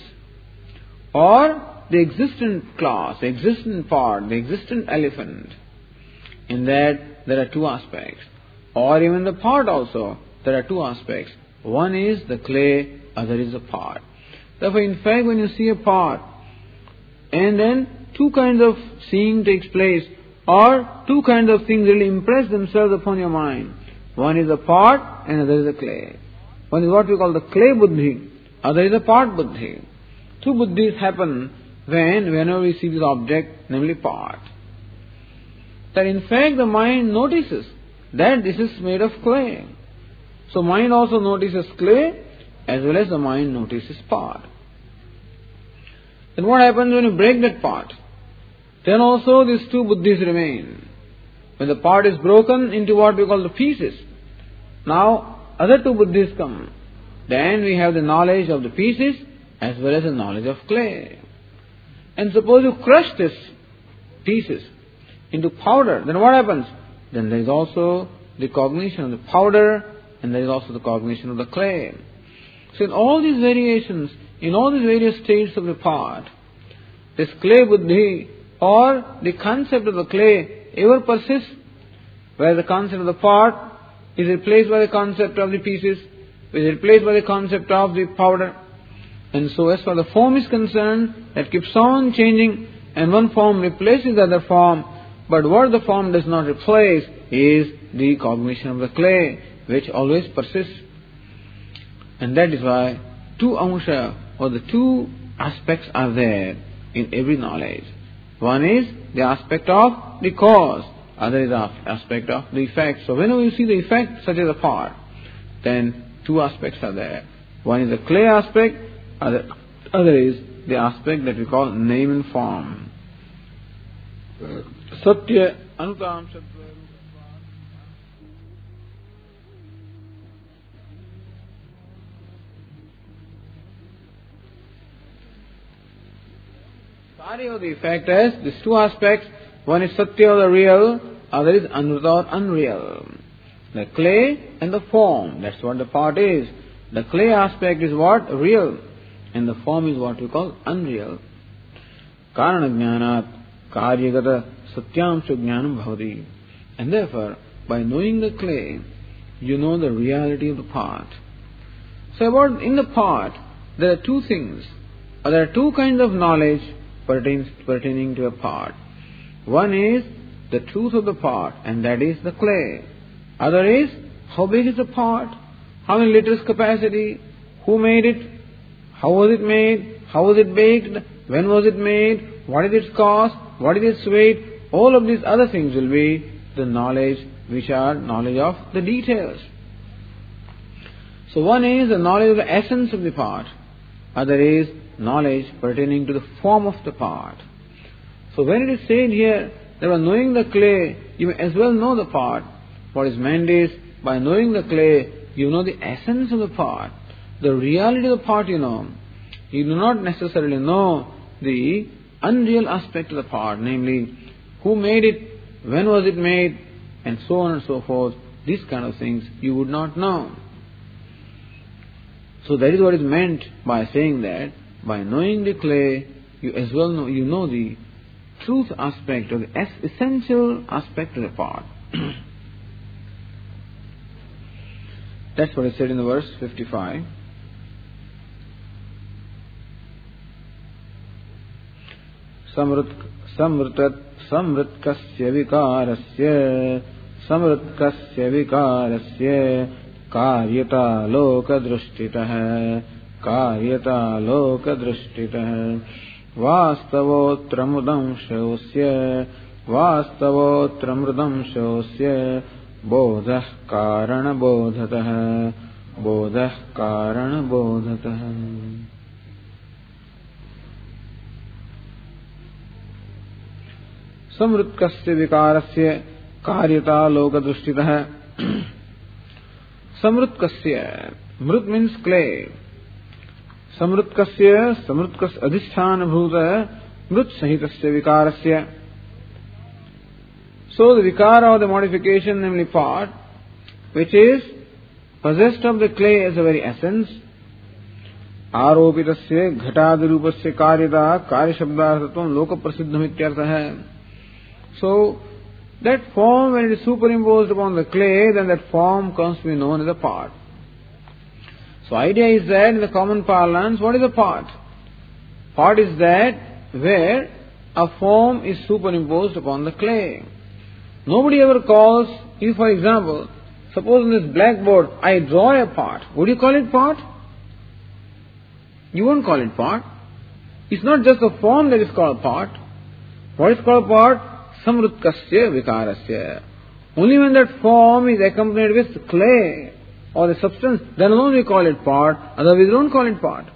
Or the existent cloth, the existent part, the existent elephant. In that there are two aspects. Or even the part also, there are two aspects. One is the clay, other is the part. Therefore, in fact, when you see a part, and then two kinds of seeing takes place, or two kinds of things really impress themselves upon your mind. One is the part, and other is the clay. One is what we call the clay buddhi, other is the part buddhi. Two buddhis happen when, whenever we see this object, namely part. That in fact the mind notices that this is made of clay. So mind also notices clay, as well as the mind notices part. Then what happens when you break that part? Then also these two buddhis remain. When the part is broken into what we call the pieces, now other two buddhis come. Then we have the knowledge of the pieces as well as the knowledge of clay. And suppose you crush these pieces into powder, then what happens? Then there is also the cognition of the powder, and there is also the cognition of the clay. So in all these variations, in all these various states of the part, this clay buddhi or the concept of the clay ever persists, where the concept of the part is replaced by the concept of the pieces, is replaced by the concept of the powder. And so as far as the form is concerned, that keeps on changing, and one form replaces the other form, but what the form does not replace is the cognition of the clay, which always persists. And that is why two amsha, or the two aspects are there in every knowledge. One is the aspect of the cause, other is the aspect of the effect. So whenever you see the effect, such as a part, then two aspects are there. One is the clay aspect, other, other is the aspect that we call name and form. Satya anutam sadva. Karya or the effect has these two aspects. One is Satya or the real, other is Anuta or unreal. The clay and the form, that's what the part is. The clay aspect is what? Real. And the form is what we call unreal. Karana jnanat karyagata satyamsha jnanam bhavati. And therefore, by knowing the clay, you know the reality of the part. So about in the part, there are two things. or there are two kinds of knowledge pertains, pertaining to a part. One is the truth of the part, and that is the clay. Other is, how big is the part? How many liters capacity? Who made it? How was it made? How was it baked? When was it made? What is its cost? What is its weight? All of these other things will be the knowledge which are knowledge of the details. So one is the knowledge of the essence of the part. Other is knowledge pertaining to the form of the part. So when it is said here that by knowing the clay, you may as well know the part, what is meant is, by knowing the clay, you know the essence of the part, the reality of the part you know. You do not necessarily know the unreal aspect of the part, namely, who made it, when was it made, and so on and so forth. These kind of things you would not know. So that is what is meant by saying that by knowing the clay, you as well know, you know the truth aspect or the essential aspect of the part. That's what is said in the verse fifty-five. Samrutat samrutkasya vikarasya samrutkasya vikarasya karyata loka drushtitah karyata loka drushtitah vastavotra mudam shosya vastavotra mudam shosya bodhah karana bodhatah bodhah karana bodhatah. Samrutkasya vikarasya karyata loka drushtitah. Samrutkasya. Mrut means clay. Samrutkasya, samrutkas adhisthana bhuta, mrut sahitasya vikarasya. So the vikara or the modification, namely part, which is possessed of the clay as a very essence, aropitasya ghatadurupasya karyata karyashabdarthatvam loka prasiddham ityartha. So that form, when it is superimposed upon the clay, then that form comes to be known as a part. So idea is that in the common parlance, what is a part? Part is that where a form is superimposed upon the clay. Nobody ever calls, if for example, suppose on this blackboard I draw a part, would you call it part? You won't call it part. It's not just the form that is called part. What is called part? Samrutkasya vikarasya. Only when that form is accompanied with clay or the substance, then alone we call it part, otherwise we don't call it part.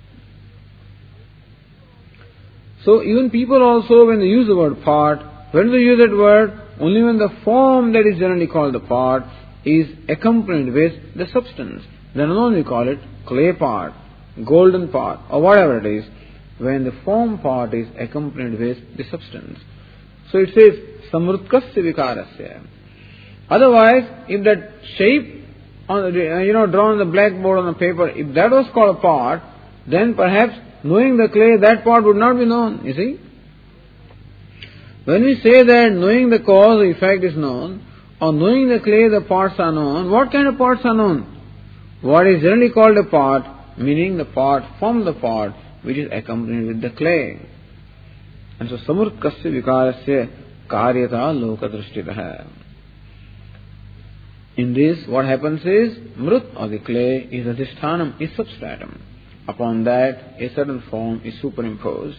So even people also, when they use the word part, when they use that word, only when the form that is generally called the part is accompanied with the substance, then alone we call it clay part, golden part, or whatever it is, when the form part is accompanied with the substance. So it says, samrutkasya vikarasya. Otherwise, if that shape, on the, you know, drawn on the blackboard on the paper, if that was called a part, then perhaps knowing the clay, that part would not be known, you see. When we say that knowing the cause, the effect is known, or knowing the clay, the parts are known, what kind of parts are known? What is generally called a part, meaning the part from the part which is accompanied with the clay. And so, samrutkasya vikarasya karyata loka drushtitah. In this, what happens is, mrut or the clay is adhishthanam, is substratum. Upon that, a certain form is superimposed.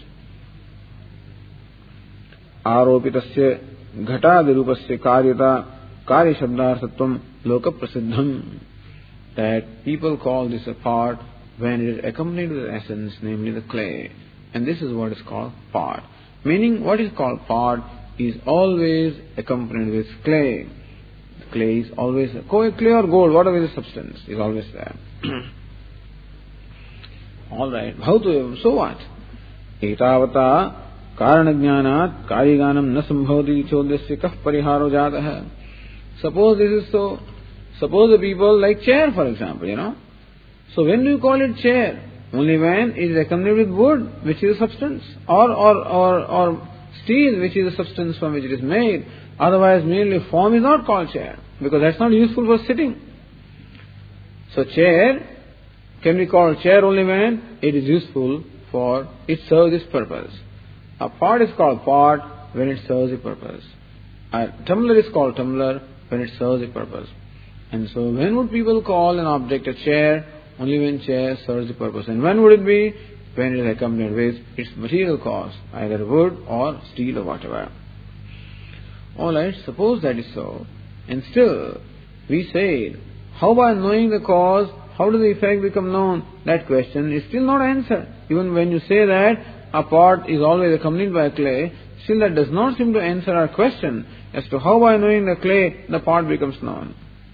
Aropitasya ghatadirupasya karyata karyashabdarthatvam loka prasiddham. That people call this a part when it is accompanied with the essence, namely the clay. And this is what is called part. Meaning, what is called part is always accompanied with clay. The clay is always, clay or gold, whatever is the substance, is always there. Alright, bhavatu, so what? Etavata karanajnanat kariganam na sambhavati chodasya kah pariharo jatah. Suppose this is so, suppose the people like chair, for example, you know. So when do you call it chair? Only when it is accompanied with wood, which is a substance, or, or, or, or steel, which is a substance from which it is made. Otherwise, merely form is not called chair, because that's not useful for sitting. So chair can be called chair only when it is useful for it serves its purpose. A pot is called pot when it serves a purpose. A tumbler is called tumbler when it serves a purpose. And so when would people call an object a chair? Only when chair serves a purpose. And when would it be? When it is accompanied with its material cause, either wood or steel or whatever. Alright, suppose that is so. And still, we say, how by knowing the cause, how does the effect become known? That question is still not answered. Even when you say that a pot is always accompanied by clay, still that does not seem to answer our question as to how by knowing the clay, the pot becomes known.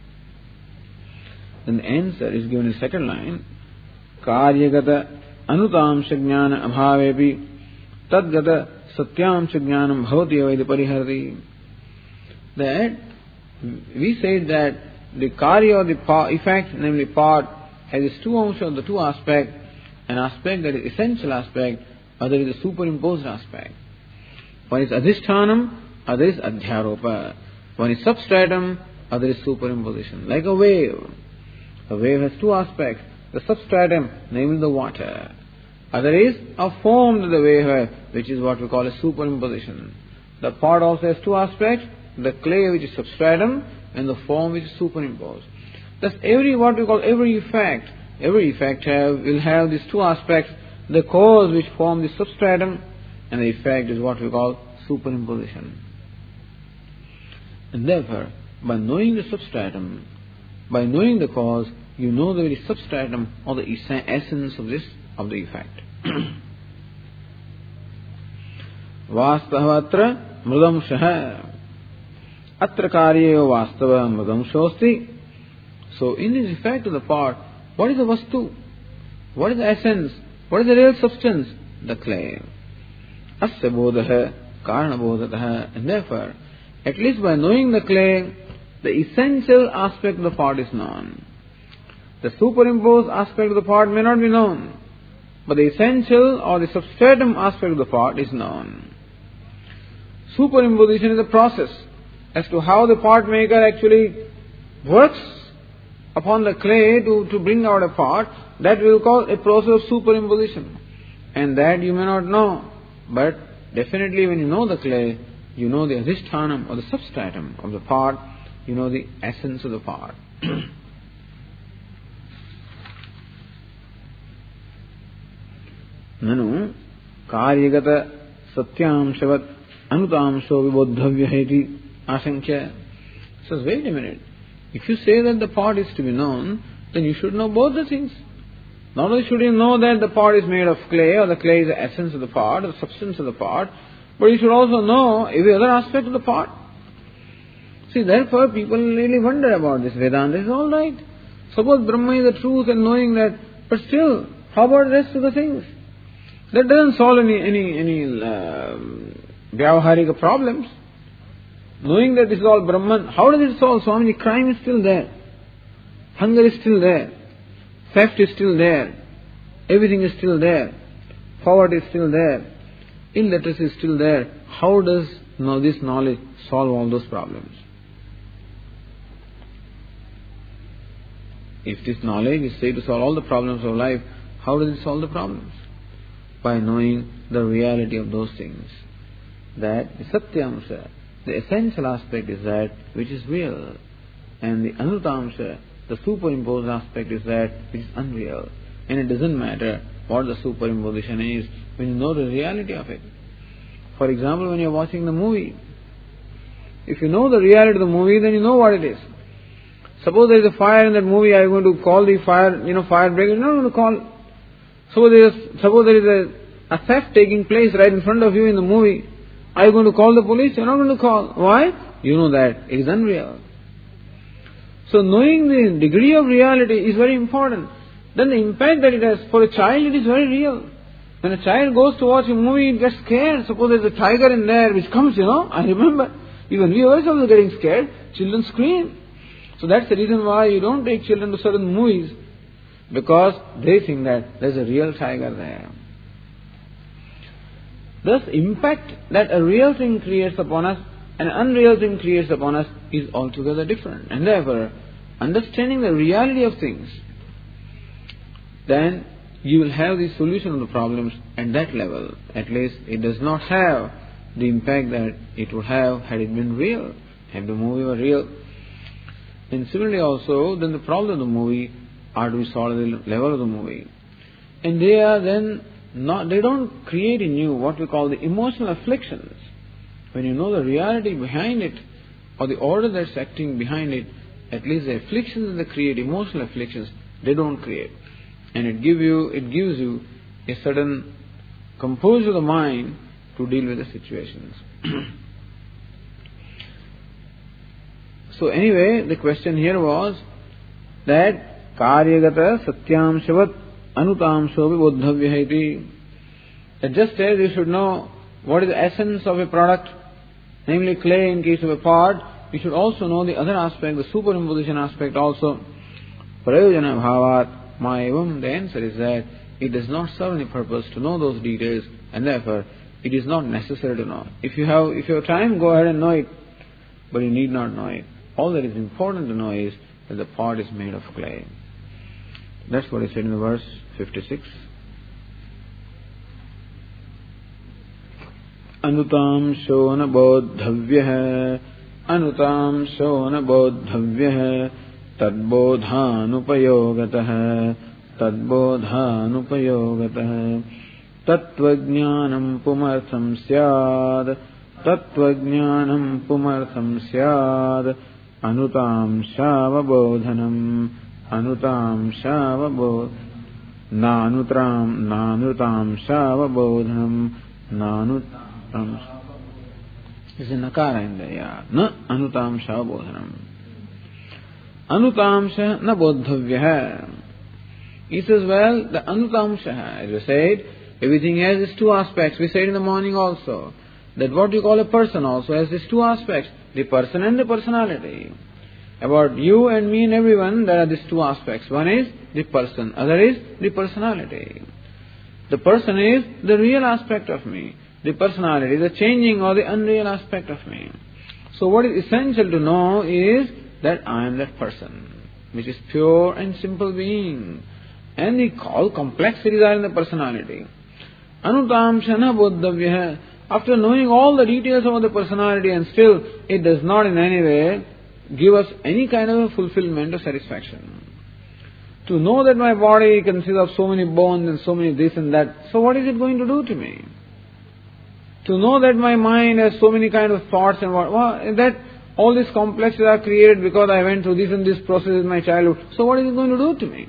Then the answer is given in the second line. Karyagata anutamsha jnana abhavepi tadgata satyamsha jnanam bhavati avaidi pariharati. That we say that the karya or the effect, namely part, has its two amsha, the two aspects. An aspect that is essential aspect, other is a superimposed aspect. One is adhishthanam, other is adhyaropa. One is substratum, other is superimposition. Like a wave. A wave has two aspects. The substratum, namely the water. Other is a form that the wave has, which is what we call a superimposition. The pot also has two aspects. The clay, which is substratum, and the form which is superimposed. Thus every, what we call every effect, every effect have, will have these two aspects. The cause which form the substratum, and the effect is what we call superimposition. And therefore, by knowing the substratum, by knowing the cause, you know the very substratum or the essence of this, of the effect. Vastavatra mridamshaha. Atra karyeyo vastava mridamshosti. So in this effect of the pot, what is the vastu? What is the essence? What is the real substance? The clay. Asya bodhaha karana bodhataha. And therefore, at least by knowing the clay, the essential aspect of the pot is known. The superimposed aspect of the pot may not be known, but the essential or the substratum aspect of the pot is known. Superimposition is a process as to how the pot maker actually works upon the clay to, to bring out a pot. That we will call a process of superimposition. And that you may not know, but definitely when you know the clay, you know the adhishthanam or the substratum of the pot, you know the essence of the pot. Nanu karyagata satyamshavat anutamsho vibodhavya iti asankya. Says, wait a minute. If you say that the pot is to be known, then you should know both the things. Not only should you know that the pot is made of clay, or the clay is the essence of the pot, or the substance of the pot, but you should also know every other aspect of the pot. See, therefore people really wonder about this Vedanta. It's all right. Suppose Brahma is the truth and knowing that, but still, how about the rest of the things? That doesn't solve any any any uh, vyavaharika problems. Knowing that this is all Brahman, how does it solve? Swamiji, crime is still there. Hunger is still there. Theft is still there. Everything is still there. Poverty is still there. Illiteracy is still there. How does now this knowledge solve all those problems? If this knowledge is said to solve all the problems of life, how does it solve the problems? By knowing the reality of those things. That the satyamsha, the essential aspect is that which is real. And the anutamsha, the superimposed aspect is that which is unreal. And it doesn't matter what the superimposition is when you know the reality of it. For example, when you are watching the movie, if you know the reality of the movie, then you know what it is. Suppose there is a fire in that movie, are you going to call the fire, you know, fire breaker? You're not going to call. Suppose there is, suppose there is a, a theft taking place right in front of you in the movie. Are you going to call the police? You're not going to call. Why? You know that it is unreal. So knowing the degree of reality is very important. Then the impact that it has for a child, it is very real. When a child goes to watch a movie, it gets scared. Suppose there's a tiger in there which comes, you know. I remember, even we ourselves are getting scared. Children scream. So that's the reason why you don't take children to certain movies. Because they think that there's a real tiger there. Thus, impact that a real thing creates upon us and an unreal thing creates upon us is altogether different. And therefore, understanding the reality of things, then you will have the solution of the problems at that level. At least it does not have the impact that it would have had it been real, had the movie were real. And similarly also, then the problem of the movie are to be solved at the level of the movie. And they are then not, they don't create in you what we call the emotional afflictions. When you know the reality behind it, or the order that's acting behind it, at least the afflictions that they create, emotional afflictions, they don't create. And it give you, it gives you a certain composure of the mind to deal with the situations. So anyway, the question here was that karyagata satyam shavat anutam shovi bodhavya iti. That just as you should know what is the essence of a product, namely clay in case of a pot, you should also know the other aspect, the superimposition aspect also. Prayojana bhavat maevam. The answer is that it does not serve any purpose to know those details, and therefore it is not necessary to know. If you have, if you have time, go ahead and know it, but you need not know it. All that is important to know is that the pot is made of clay. That's what he said in the verse fifty-six. Anutam shona bodhavyah, anutam shona bodhavyah, tadbodhanupayogatah, tadbodhanupayogatah, tattvajnanam pumartham syad, tattvajnanam pumartham syad, anutam shavabodhanam, anutam shavabodhanam, nanutram, nanutam shavabodhanam, nanutam. There's a nakara in there, yeah. Na anutam shavabodhanam. Anutamsha na bodhavyah. He says, well, the anutamsha, as we said, everything has these two aspects. We said in the morning also, that what you call a person also has these two aspects, the person and the personality. About you and me and everyone, there are these two aspects. One is the person, other is the personality. The person is the real aspect of me. The personality is the changing or the unreal aspect of me. So what is essential to know is that I am that person, which is pure and simple being. And the all complexities are in the personality. Anutamshana bodhavya. After knowing all the details about the personality, and still it does not in any way give us any kind of a fulfillment or satisfaction. To know that my body consists of so many bones and so many this and that, so what is it going to do to me? To know that my mind has so many kind of thoughts and what, well, that all these complexes are created because I went through this and this process in my childhood, so what is it going to do to me?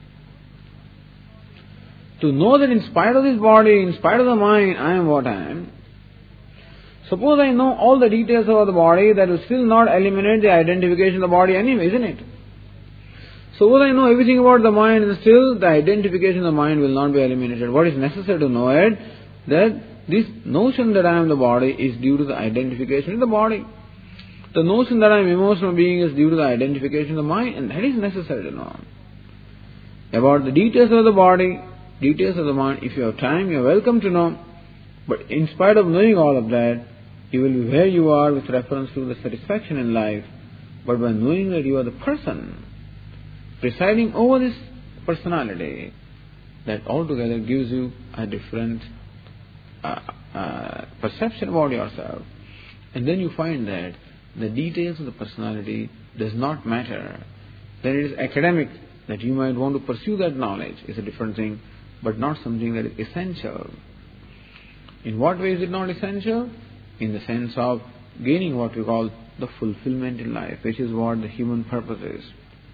To know that in spite of this body, in spite of the mind, I am what I am. Suppose I know all the details about the body, that will still not eliminate the identification of the body anyway, isn't it? Suppose I know everything about the mind, and still the identification of the mind will not be eliminated. What is necessary to know it? That this notion that I am the body is due to the identification of the body. The notion that I am emotional being is due to the identification of the mind, and that is necessary to know. About the details of the body, details of the mind, if you have time, you are welcome to know. But in spite of knowing all of that, you will be where you are with reference to the satisfaction in life. But by knowing that you are the person, presiding over this personality, that altogether gives you a different uh, uh, perception about yourself. And then you find that the details of the personality does not matter. That it is academic, that you might want to pursue that knowledge is a different thing, but not something that is essential. In what way is it not essential? In the sense of gaining what we call the fulfillment in life, which is what the human purpose is.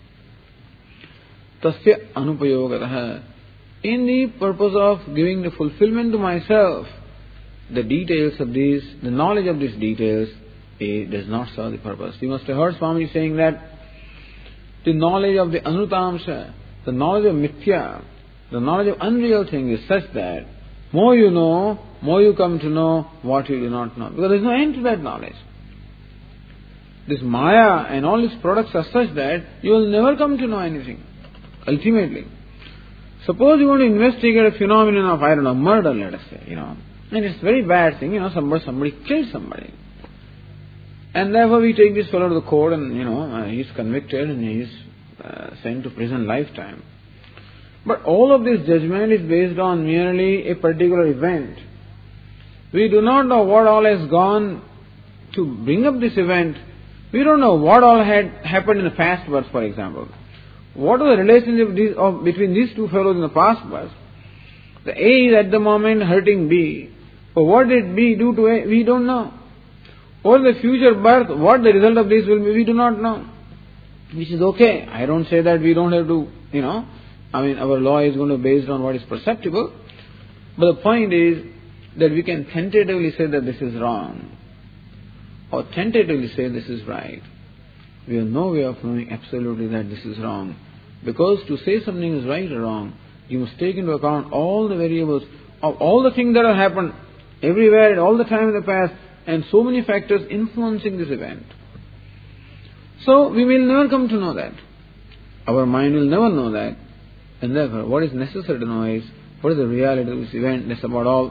Tasya anupayogatah. In the purpose of giving the fulfillment to myself, the details of these, the knowledge of these details, it does not serve the purpose. You must have heard Swami saying that the knowledge of the anutamsha, the knowledge of mithya, the knowledge of unreal thing is such that more you know, more you come to know what you do not know. Because there is no end to that knowledge. This maya and all its products are such that you will never come to know anything, ultimately. Suppose you want to investigate a phenomenon of, I don't know, murder, let us say, you know. And it's a very bad thing, you know, somebody, somebody killed somebody. And therefore we take this fellow to the court and, you know, uh, he's convicted and he's uh, sent to prison lifetime. But all of this judgment is based on merely a particular event. We do not know what all has gone to bring up this event. We don't know what all had happened in the past birth, for example. What was the relationship these, of, between these two fellows in the past birth? The A is at the moment hurting B. But what did B do to A? We don't know. Or the future birth, what the result of this will be, we do not know. Which is okay. I don't say that we don't have to, you know, I mean, our law is going to be based on what is perceptible. But the point is that we can tentatively say that this is wrong, or tentatively say this is right. We have no way of knowing absolutely that this is wrong. Because to say something is right or wrong, you must take into account all the variables of all the things that have happened everywhere and all the time in the past, and so many factors influencing this event. So we will never come to know that. Our mind will never know that. And therefore, what is necessary to know is what is the reality of this event. That's about all.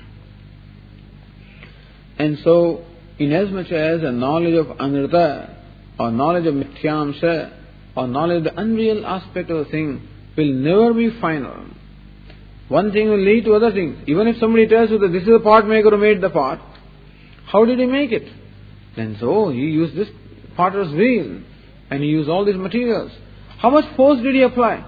And so, inasmuch as a knowledge of anrita, or knowledge of mithyamsha, or knowledge of the unreal aspect of a thing will never be final. One thing will lead to other things. Even if somebody tells you that this is the pot maker who made the pot, how did he make it? Then so, he used this potter's wheel, and he used all these materials. How much force did he apply?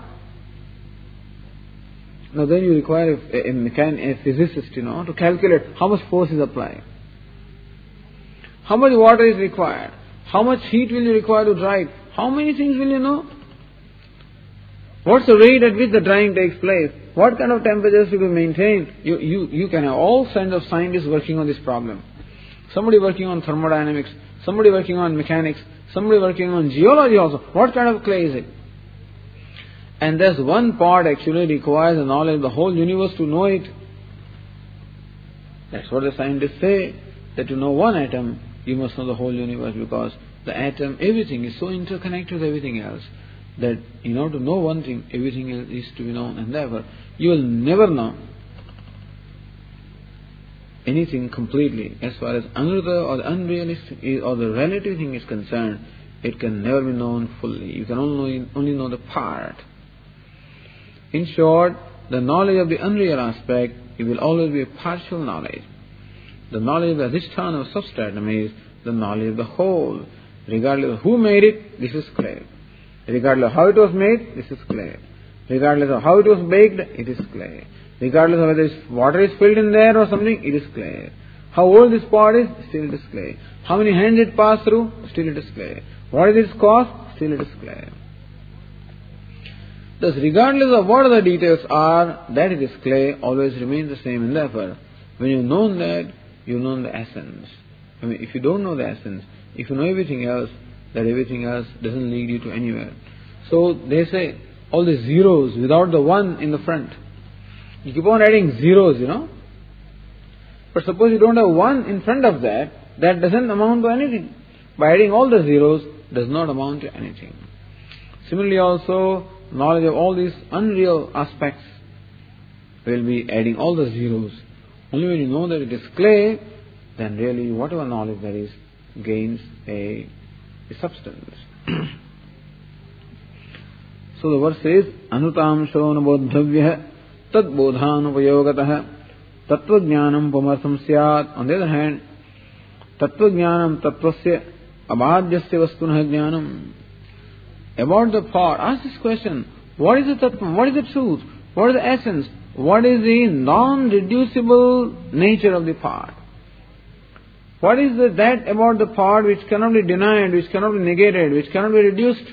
Now then you require a, a, mechan- a physicist, you know, to calculate how much force is applied. How much water is required? How much heat will you require to dry it? How many things will you know? What's the rate at which the drying takes place? What kind of temperatures to be maintained? You, you, you can have all kinds of scientists working on this problem. Somebody working on thermodynamics, somebody working on mechanics, somebody working on geology also. What kind of clay is it? And there's one part actually requires the knowledge of the whole universe to know it. That's what the scientists say, that to know one atom, you must know the whole universe, because the atom, everything is so interconnected with everything else, that in order to know one thing, everything else is to be known, and therefore you will never know anything completely. As far as anrita or the unrealistic or the relative thing is concerned, it can never be known fully. You can only, only know the part. In short, the knowledge of the unreal aspect, it will always be a partial knowledge. The knowledge of the adhisthana of substratum is the knowledge of the whole. Regardless of who made it, this is clear. Regardless of how it was made, this is clay. Regardless of how it was baked, it is clay. Regardless of whether water is filled in there or something, it is clay. How old this pot is, still it is clay. How many hands it passed through, still it is clay. What is its cost, still it is clay. Thus, regardless of what the details are, that it is clay always remains the same. And therefore, when you've known that, you've known the essence. I mean, if you don't know the essence, if you know everything else, that everything else doesn't lead you to anywhere. So they say all the zeros without the one in the front. You keep on adding zeros, you know. But suppose you don't have one in front of that, that doesn't amount to anything. By adding all the zeros does not amount to anything. Similarly also, knowledge of all these unreal aspects will be adding all the zeros. Only when you know that it is clay, then really whatever knowledge there is gains a The substance. So the verse says, Anutamsho nabodhavyah tad bodhanupayogatah tattvajnanam pumartham syat. On the other hand, tattvajnanam tattvasya abhadyasya vastunah jnanam. About the part, ask this question, what is the tattva? What is the truth? What is the essence? What is the non-reducible nature of the part? What is the, that about the part which cannot be denied, which cannot be negated, which cannot be reduced?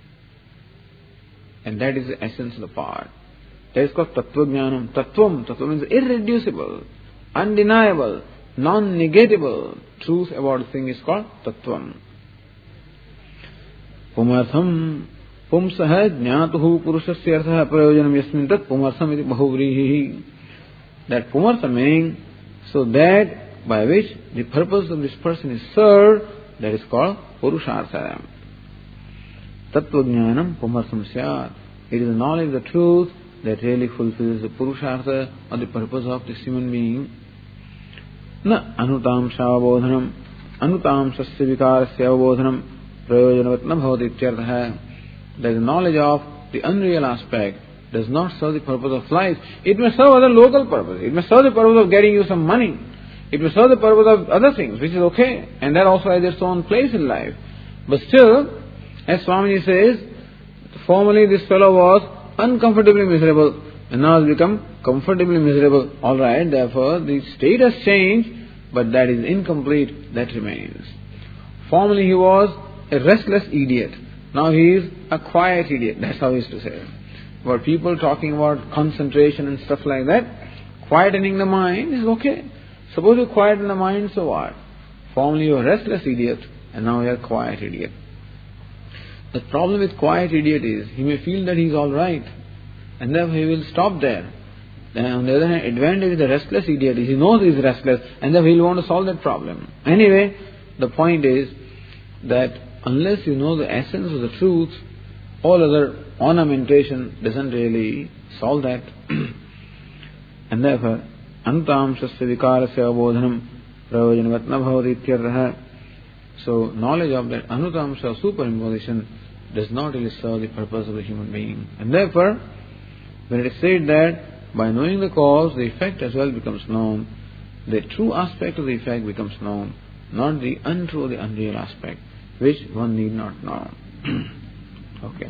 And that is the essence of the part. That is called tattva jnanam. Tattvam, tattva means irreducible, undeniable, non-negatable truth about the thing is called tattvam. Pumartham, pumsah jnatuhu purushasya artha prayojanam yasmin tat pumartham iti bahuvrihi. That pumartham meaning, so that by which the purpose of this person is served, that is called Purushartha. Tattva jnanam pumartham syat. It is the knowledge of the truth that really fulfills the Purushartha or the purpose of this human being. Na anutamsha avabodhanam, anutamsasya vikarasya avabodhanam, prayojanavat na bhavati ityartha. There is knowledge of the unreal aspect does not serve the purpose of life. It may serve other local purpose. It may serve the purpose of getting you some money. It may serve the purpose of other things, which is okay. And that also has its own place in life. But still, as Swamiji says, formerly this fellow was uncomfortably miserable, and now has become comfortably miserable. Alright, therefore the state has changed, but that is incomplete, that remains. Formerly he was a restless idiot. Now he is a quiet idiot. That's how he is to say. But people talking about concentration and stuff like that, quietening the mind is okay. Suppose you quieten the mind, so what? Formerly you were a restless idiot, and now you are a quiet idiot. The problem with quiet idiot is, he may feel that he is alright, and therefore he will stop there. Then on the other hand, advantage of the restless idiot is, he knows he is restless, and therefore he will want to solve that problem. Anyway, the point is that unless you know the essence of the truth, all other ornamentation doesn't really solve that. And therefore, antamshasya vikarasya avodhanam pravajanvat na bhavati ityartha. So, knowledge of that anutamsha superimposition does not really serve the purpose of the human being. And therefore, when it is said that by knowing the cause, the effect as well becomes known, the true aspect of the effect becomes known, not the untrue or the unreal aspect, which one need not know. Okay.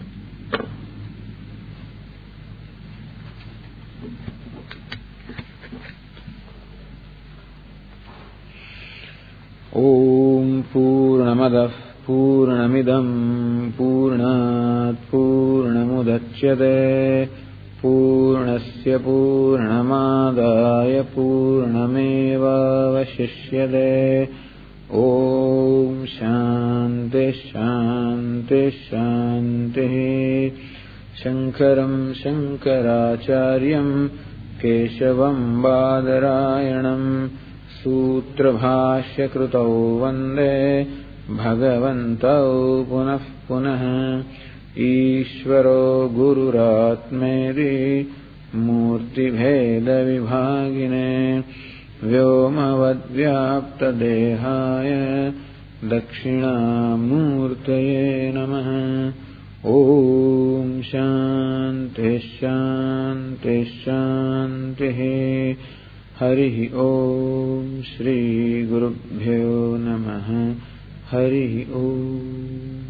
Om Purnamadah Purnamidam Purnat Purnamudachyate Purnasya Purnamadaya Purnameva Vashishyate. Om Shanti Shanti Shanti. Shankaram Shankaracharyam Keshavam Badarayanam Sutra Bhashya Krutau Vande Bhagavantau Punah Punah. Ishvaro Gururatmeri Murti Bheda Vibhagine Vyomavad Vyapta Dehaya Dakshina Murtaye Namaha. Om Shanti Shanti Shanti. Harihi Om Shri Gurubhyo Namaha. Harihi Om.